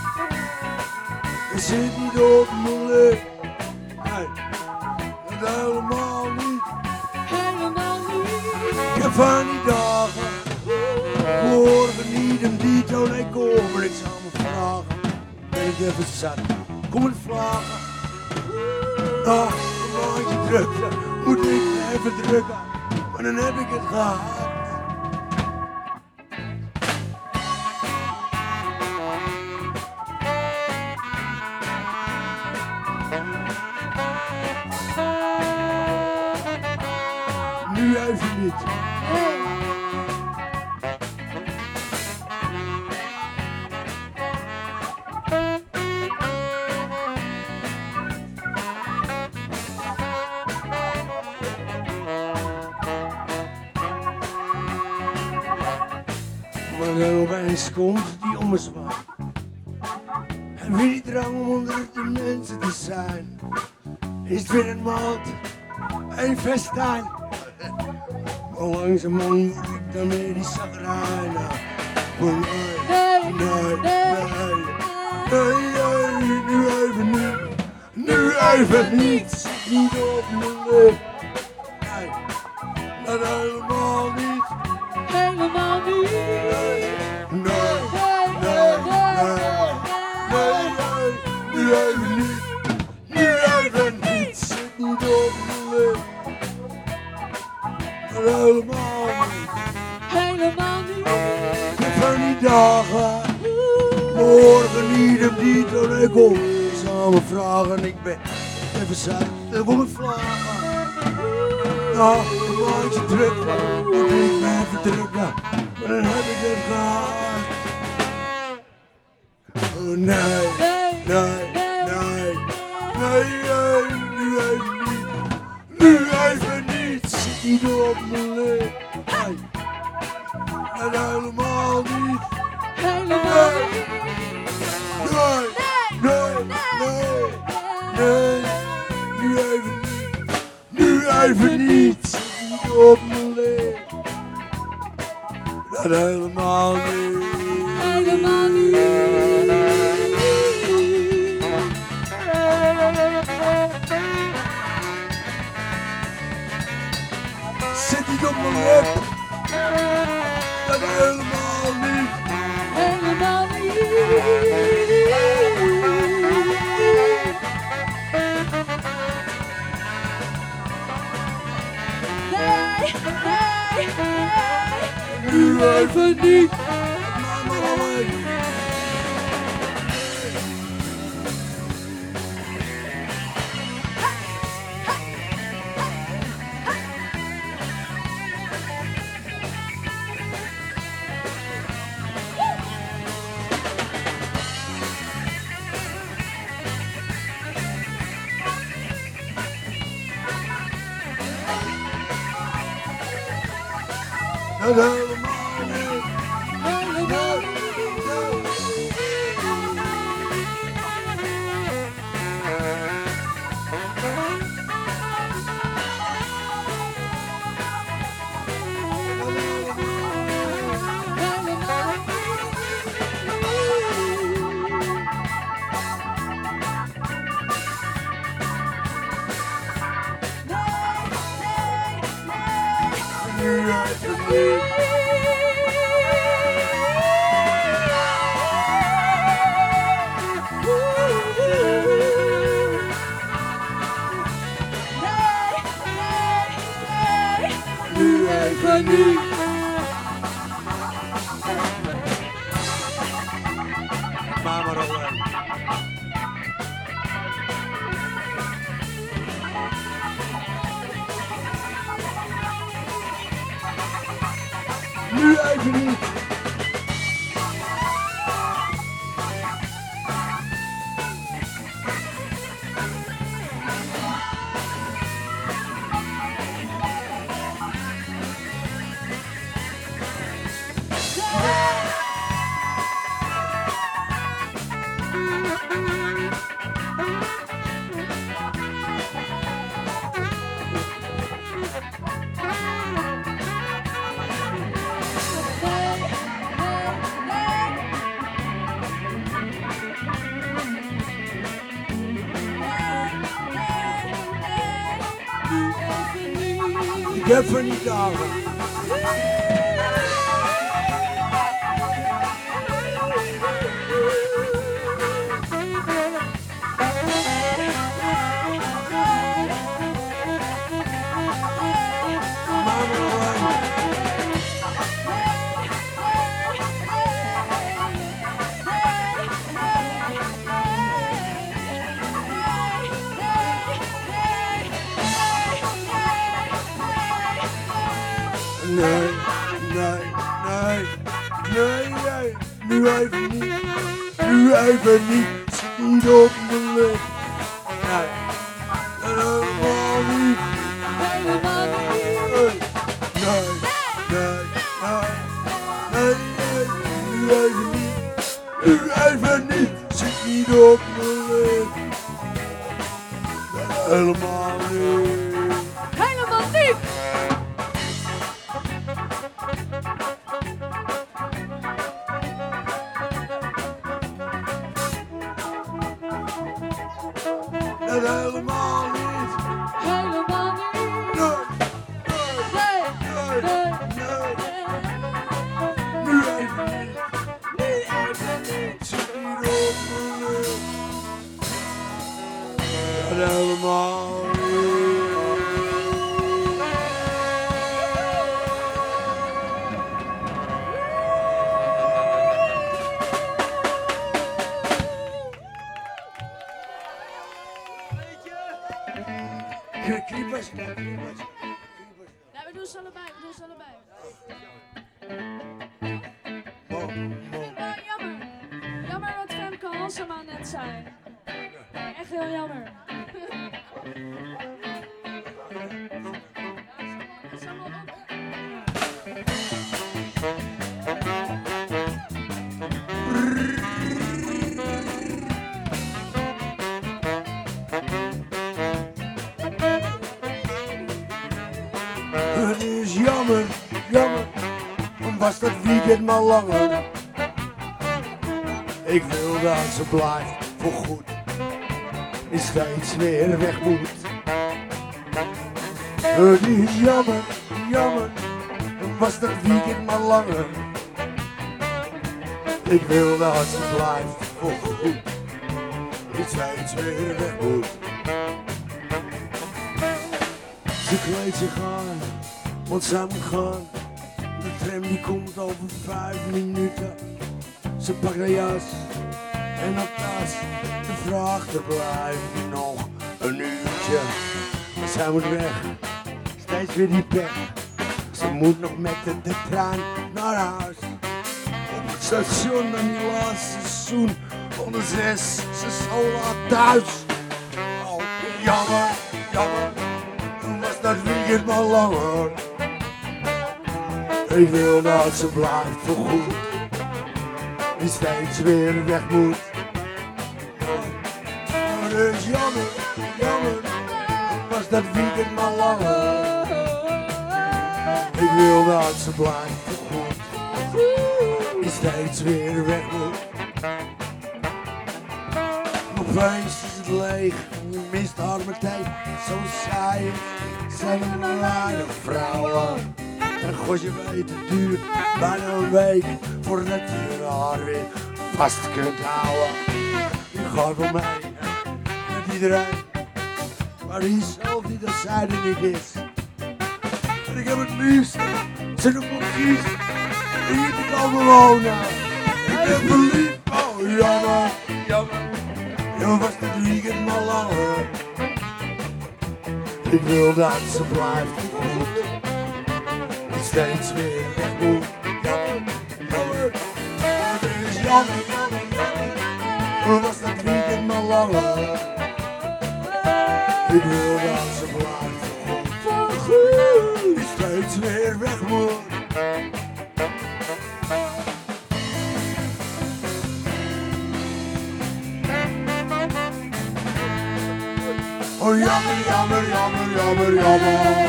Ik zit niet op mijn lip. Nee, dat helemaal niet.
Helemaal niet.
Ik heb van die dagen, morgen niet een dito, nee kom, maar ik zal me vragen. Ben ik even zat, kom het vragen. Ah, een maandje drukken, moet ik me even drukken, maar dan heb ik het gehad. Nu even niet. Maar dan opeens komt die ommezwaai. En wie die drang om onder de mensen te zijn, is het weer een maand, een festijn. Maar langzamerhand word ik dan weer die zagrijner. Maar nee, nee, nee, nee, nu even niet. Nu even niet, zit niet op mijn lip. Nee, dat helemaal niet.
Helemaal niet.
Nee, nee, nee, nee, nee, nu even niet. Nu even niet, zit niet op mijn lip. Dat helemaal niet.
Helemaal niet.
Ik heb van die dagen, morgen niet op die toneelkom. Ik zal me vragen, ik ben even zat, dan kom ik vragen. Nou, een maandje druk, moet ik me even drukken, maar dan heb ik het gehad. Oh nee, nee, nee, nee, nee, nu even niet. Nu even niet, zit niet op mijn lip. Nee, en helemaal niet.
Helemaal niet.
Nee, nee, nee, nee, nu even niet. Nu even niet, zit niet op mijn lip. Dat helemaal niet.
Helemaal niet.
Zit niet op mijn lip. Dat helemaal niet. Laat mij maar alleen. Dat helemaal niet. Helemaal niet. Nu even niet. Maar alleen. Nu even niet. Ik heb er niet aan. Nee, nu even niet. Nu even niet. Zit niet op mijn lip. Nee, helemaal niet. Helemaal niet. Nee, nu even niet. Nu even niet. Zit niet op mijn lip. Helemaal niet.
Helemaal niet!
Dat helemaal niet.
Helemaal niet!
Nu even niet. Nu even niet. Zit niet op mijn lip. Dat helemaal niet. Kriepers.
Ja, we doen ze allebei, jammer. Jammer wat Femke Halsema net zei. Echt heel jammer.
Het is jammer, dan was dat weekend maar langer. Ik wil dat ze blijft voorgoed, en steeds weer weg moet. Het is jammer, dan was dat weekend maar langer. Ik wil dat ze blijft voorgoed, en steeds weer weg moet. Ze kleedt zich aan, want zij moet gaan. De tram die komt over 5 minuten. Ze pakt haar jas en haar tas. De vraagt er blijft nog een uurtje. Maar zij moet weg, steeds weer die pech. Ze moet nog met de trein naar huis. Op het station dan die laatste seizoen. Onder 6, ze is zo laat thuis. Oh, jammer, jammer. Toen was dat weekend maar langer. Ik wil dat ze blijft voorgoed. Die steeds weer weg moet. Maar dus jammer, jammer. Toen was dat weekend maar langer. Ik wil dat ze blijft voorgoed. Die steeds weer weg moet. Opeens is het leeg, je mist haar meteen. Zo saai, zijn er weinig vrouwen. En god je weet, het duurt bijna een week voordat je haar weer vast kunt houden. Je gaat wel mee met iedereen, maar die zelf niet als zij er niet is. En ik heb het liefst, ze nog wel kies, hier te komen wonen. Ik ben verliefd, oh jammer, jammer. Je was het weekend maar langer. Ik wil dat ze blijft goed. Die steeds weer weg moet. Jammer, jammer. Het is jammer, jammer, jammer. Je was het weekend maar langer. Ik wil dat ze blijft goed. Die steeds weer weg moet. Oh jammer, jammer, jammer, jammer, jammer.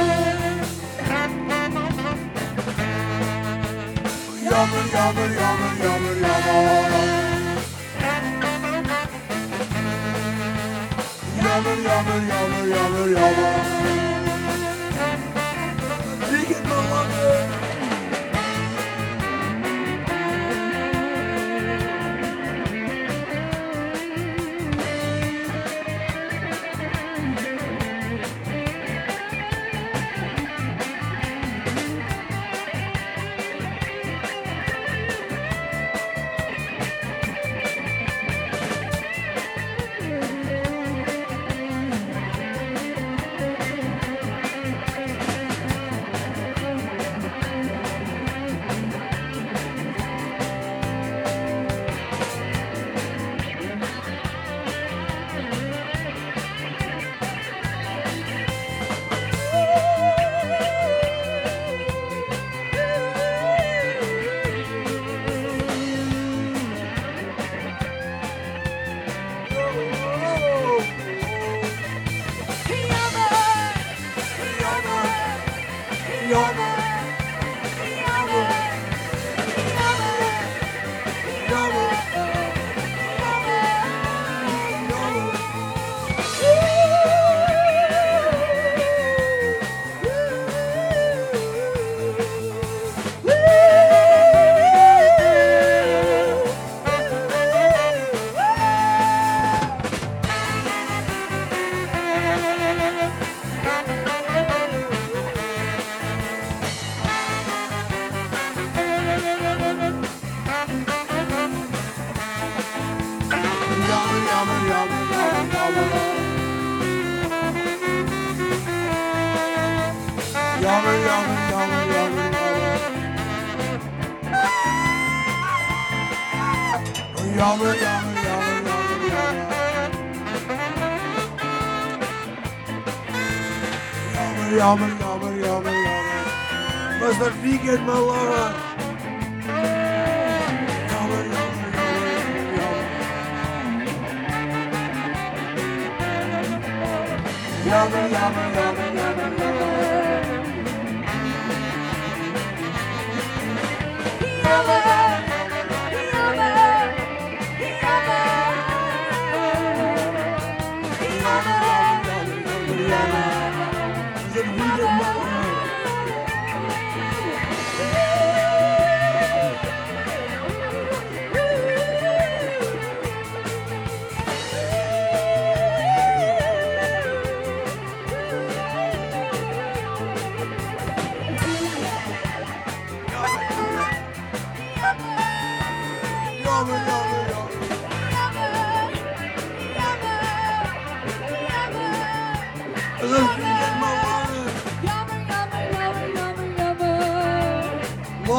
Jammer, jammer, jammer, jammer, jammer. Jammer, jammer, jammer, jammer, jammer. Weekend maar langer. Jammer, jammer, jammer, jammer, jammer. Jammer, jammer, jammer, jammer, jammer. Jammer, jammer, jammer, jammer. Was dat weekend maar langer. Jammer, jammer, jammer, jammer. Jammer, jammer, jammer, jammer, jammer.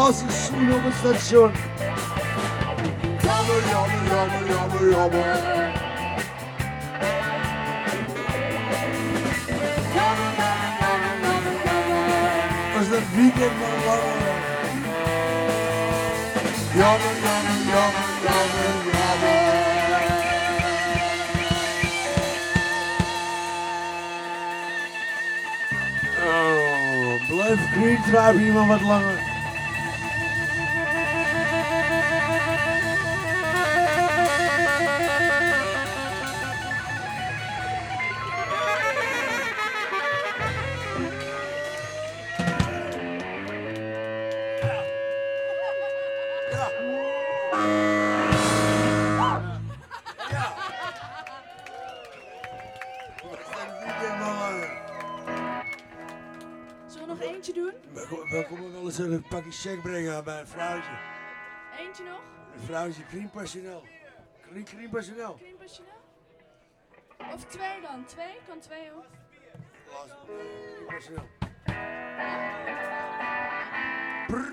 laatste zoen op het station. Jammer, jammer, jammer, jammer, jammer. Als dat weekend maar langer. Jammer, jammer, jammer, jammer, jammer. Oh, blijf Green hier maar wat langer.
Zullen we nog eentje doen?
We komen wel eens een pakje check brengen bij een vrouwtje.
Eentje nog?
Een vrouwtje, creampersoneel. Creampersoneel.
Creampersoneel? Of twee dan? Twee? Kan twee ook?
Creampersoneel. Brr.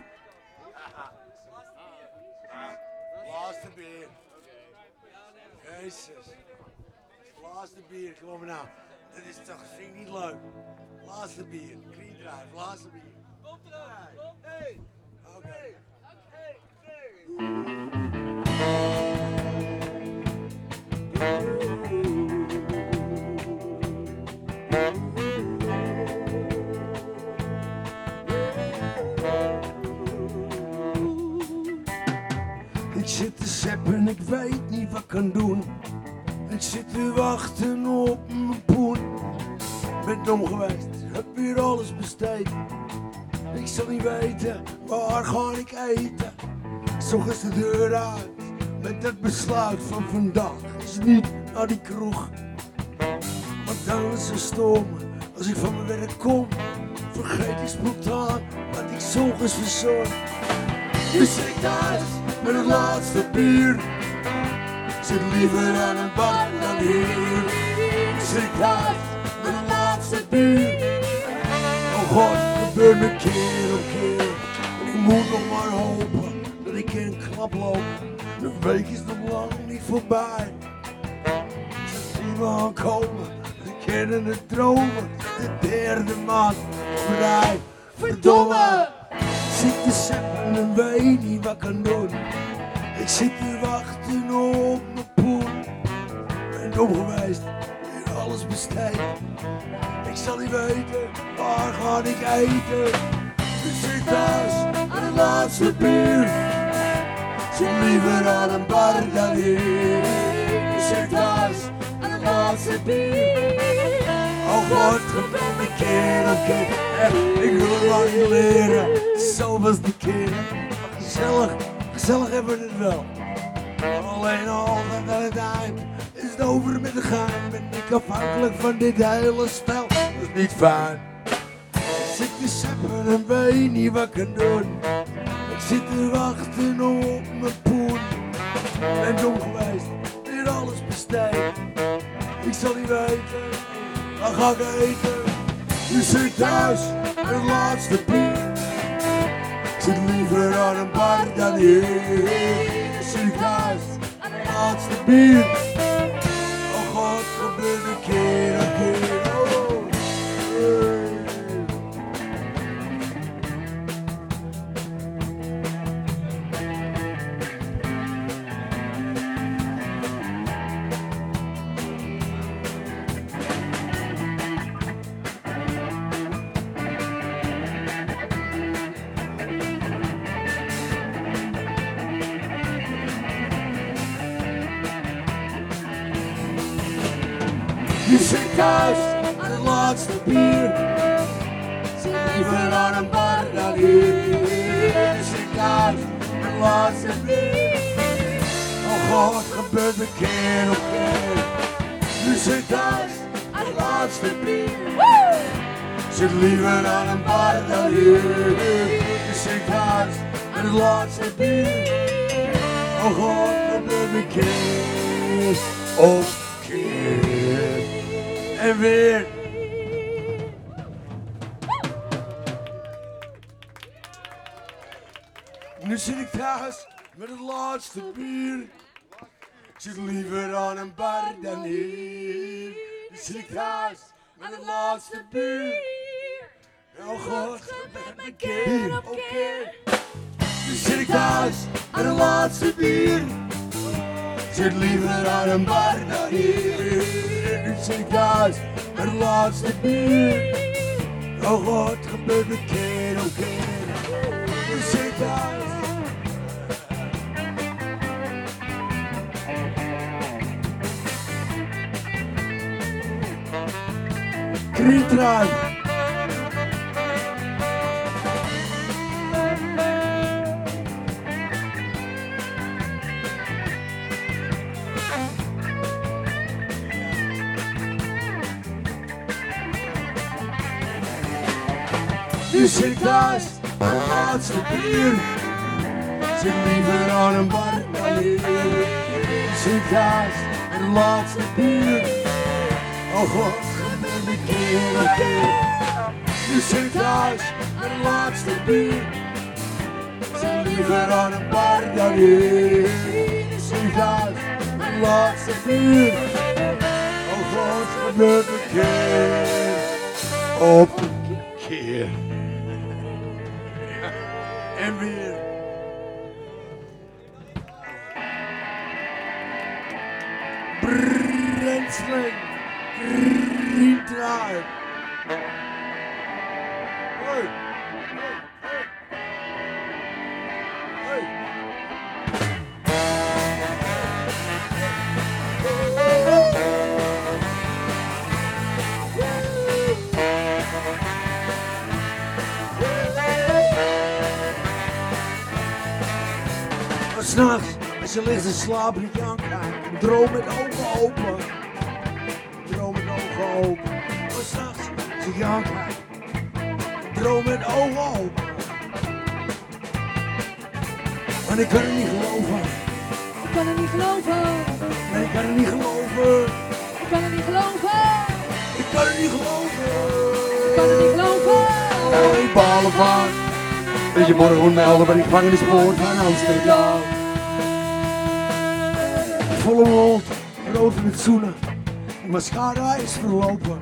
Laatste bier. Jezus. Laatste bier, kom maar nou. Dat is toch, vind ik niet leuk. Laatste bier, Green Drive, laatste bier.
Komt eruit. Hey.
Oké. Ik zit te zeppen, ik weet niet wat ik kan doen. Ik zit te wachten op mijn poen. Ben dom geweest, heb weer alles besteed. Ik zal niet weten, waar ga ik eten? Zocht de deur uit, met het besluit van vandaag is niet naar die kroeg. Want dan is het stom, als ik van mijn werk kom, vergeet ik spontaan wat ik 's ochtends verzorg. Nu zit ik thuis met het laatste bier. Zit liever aan een bar dan hier. Zit ik thuis met het laatste bier. Oh God, gebeurt me keer op keer. Ik moet nog maar hopen dat ik in een klap loop. De week is nog lang niet voorbij. Ze zien me aankomen, ze kennen het dromen. De derde maand op rij. Verdomme! Zit te zeppen en weet niet wat ik kan doen. Ik zit te wachten op mijn poen. Ben dom geweest, weer alles besteed. Ik zal niet weten, waar ga ik eten? Dus zit thuis aan het laatste bier. Zit liever aan een bar dan hier. Dus zit thuis aan het laatste bier. Oh God, gebeurt me keer op keer. Ik wil het maar niet leren, zoveelste keer. Maar gezellig hebben we het wel. Alleen al aan het eind is het over met de gein. Ben ik afhankelijk van dit hele spel, dat is niet fijn. Ik zit te zeppen en weet niet wat ik kan doen. Ik zit te wachten op mijn poen. Ben dom geweest, weer alles besteed. Ik zal niet weten, waar ga ik eten? Nu zit ik thuis, het laatste bier. Ik zit liever aan een bar dan hier. Nu zit ik thuis, het laatste bier. Oh God, gebeurt een keer op keer. Oh. Je zit thuis aan het laatste bier. Zit liever aan een bar dan hier. Je zit thuis aan het laatste bier. Oh God, gebeurt me keer op keer. Je zit thuis aan het laatste bier. Zit liever aan een bar dan hier. Je zit thuis aan het laatste bier. Oh God, gebeurt me keer op keer. En weer. Nu zit ik thuis met het laatste bier. Ik zit liever aan een bar dan hier. Nu zit ik thuis met het laatste bier. Oh God, met mijn keer op keer. Nu zit ik thuis met het laatste bier. Ik zit liever aan een bar dan hier. Nu zit ik thuis met het laatste bier. Oh God, gebeurt me keer op keer. Nu zit ik thuis. Krietruim. Nu zit ik thuis aan het laatste bier. Zit liever aan een bar dan hier. Nu zit ik thuis aan het laatste bier. Oh God, gebeurt me keer op keer. Nu zit ik thuis aan het laatste bier. Zit liever aan een bar dan hier. Nu zit ik thuis aan het laatste bier. Oh God, gebeurt me keer op keer. En weer. Brensling. Krietruim. Hoi. Hoi. S'nachts, als je ligt te slapen, niet aankijken. Droom met ogen open. Droom met ogen open. Oh, s'nachts, als je aankijkt. Droom met ogen open. Maar ik kan het niet geloven.
Ik kan het niet geloven.
Nee, ik kan het niet geloven.
Ik kan het niet geloven.
Ik kan het niet geloven.
Ik kan het niet geloven.
Oh, ik baal ervan. Dat je morgen moet melden bij de gevangenispoort van Amsterdam. Volle mond, rood in het zoenen. De mascara is verlopen.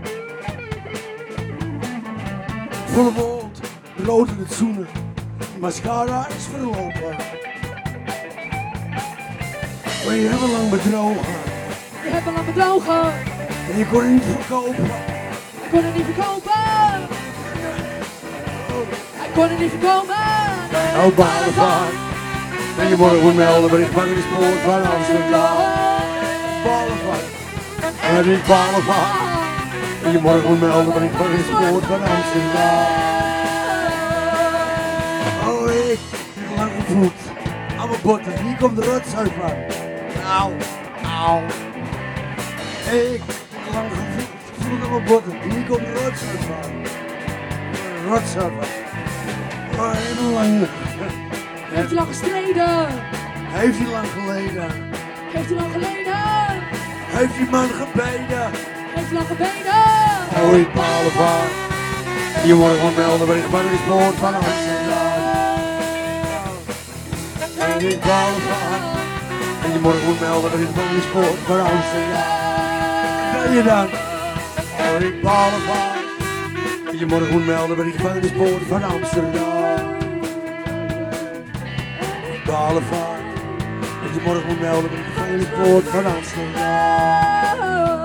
Volle mond, rood in het zoenen. De mascara is verlopen. Maar je hebt me lang bedrogen.
Je hebt me lang bedrogen.
En je kon het niet verkopen.
Ik kon het niet verkopen. Ik kon het niet verkopen.
Oh, balen van. En je morgen moet melden bij de gevangenispoort van Amsterdam. Balen van. En ik balen van. En je morgen moet melden bij de gevangenispoort van Amsterdam. Oh, ik heb lang gevoeld. Aan mijn botten. Hier komt de rotzooi van. Auw, auw. Ik heb lang gevoeld. Voel aan mijn botten. Hier komt de rotzooi van. Rotzooi van. Oh, heel lang.
Heeft hij lang gestreden?
Heeft hij lang geleden?
Heeft hij lang geleden?
Heeft die man gebeden?
Heeft hij lang gebeden?
Oh, ik baal ervan. Je morgen moet melden bij de gevangenispoort van Amsterdam. En ik baal ervan. En je morgen moet melden bij de gevangenispoort van Amsterdam. Wat ben je dan? Oh, ik baal ervan. En je morgen moet melden bij de gevangenispoort van Amsterdam. Ik baal ervan. En je morgen moet melden bij de gevangenispoort van Amsterdam.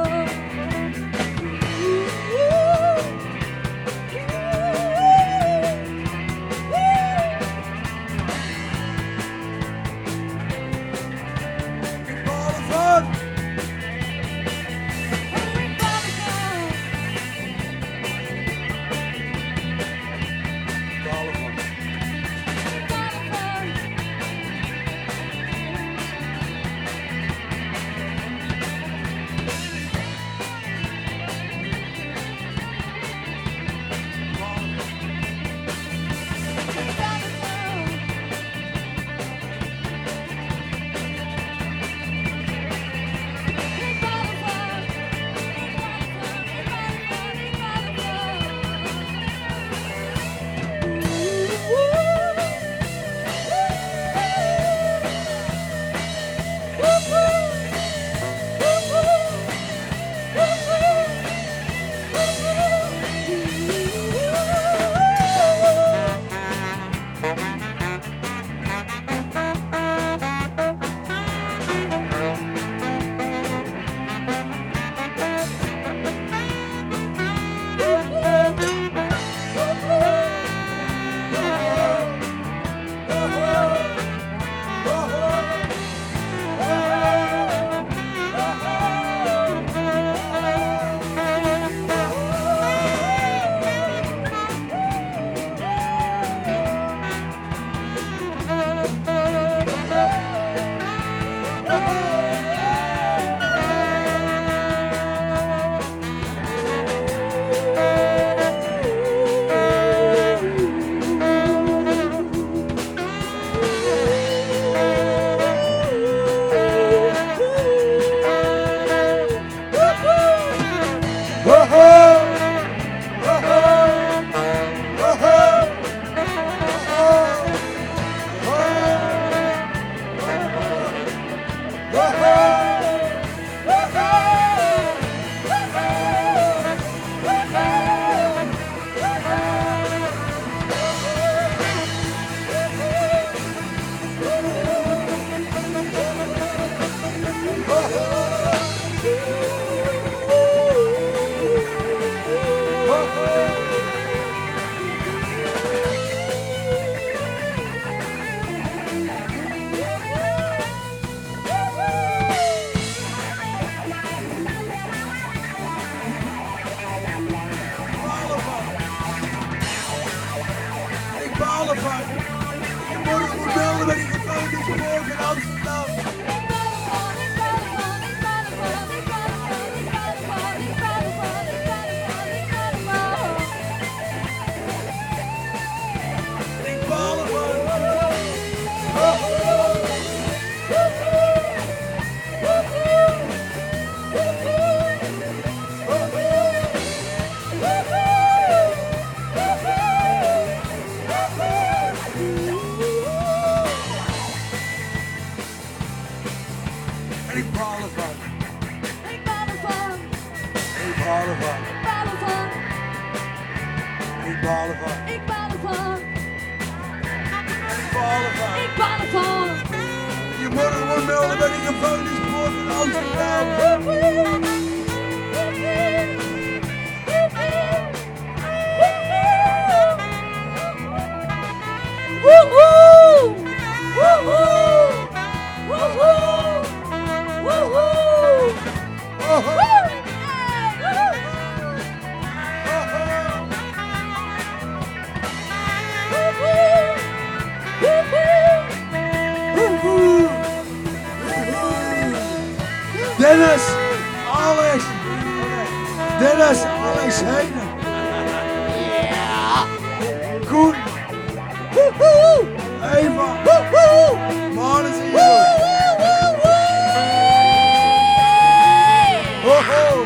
baal ervan.
baal ervan.
Ik baal ervan.
Ik baal ervan.
Ik baal ervan.
Ik baal ervan.
Je morgen wordt melden bij de gevangenispoort in Amsterdam.
Woehoe! Woehoe! Woehoe! Woehoe!
Dennis, Alex, Henen. Koen, Eva, Manus hier. Ho ho.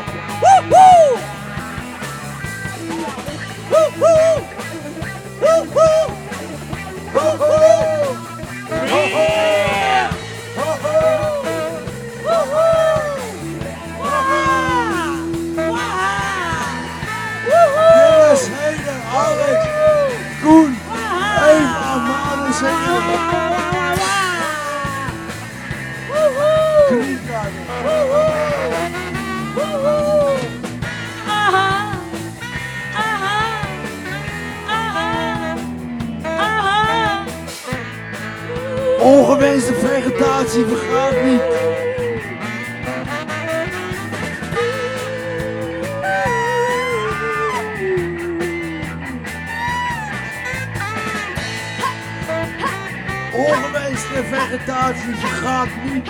Dennis, Henen, Alex, Koen, Eva, Manus hier. Ongewenste vegetatie vergaat niet. Ongewenste vegetatie vergaat niet.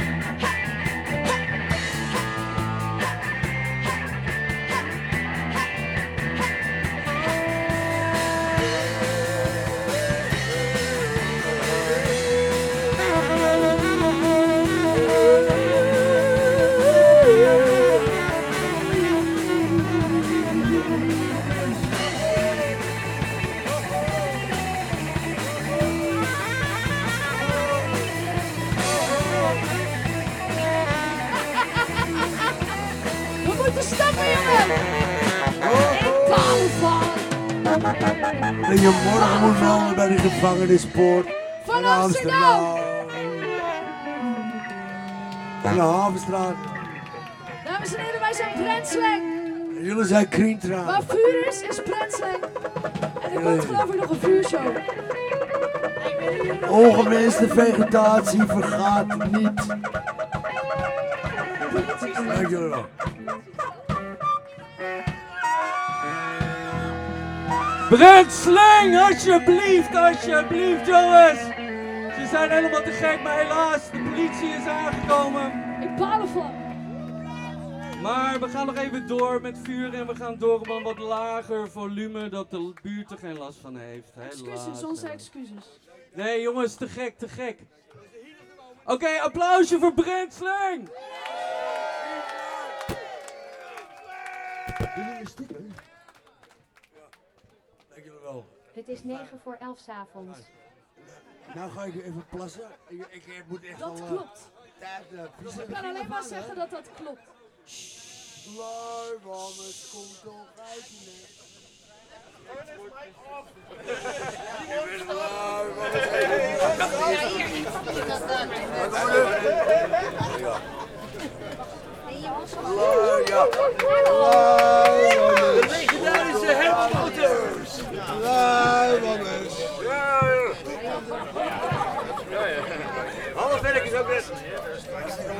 We moeten stappen, jongen! Ik baal ervan!
En je morgen moet melden bij de gevangenispoort
Van Amsterdam!
En de Havenstraat.
Dames en heren, wij zijn Brensling!
En jullie zijn Krientra.
Waar vuur is Brensling! En er komt geloof ik nog een vuurshow.
Ongewenste vegetatie vergaat niet. Dank jullie wel.
Brensling, alsjeblieft jongens! Ze zijn helemaal te gek, maar helaas, de politie is aangekomen.
Ik baal ervan!
Maar we gaan nog even door met vuur en we gaan door op een wat lager volume, dat de buurt er geen last van heeft.
Excuses, onze excuses.
Nee jongens, te gek. Oké, applausje voor Brensling!
Dank jullie wel.
Het is 9:45 's avonds.
Nou ga ik even plassen. Ik moet echt
Dat
wel,
klopt. Ik kan alleen maar zeggen dat dat klopt.
Luiwammes, komt toch uit je
De legendarische Hemsmotors.
Luiwammes.
Half werk is ook best.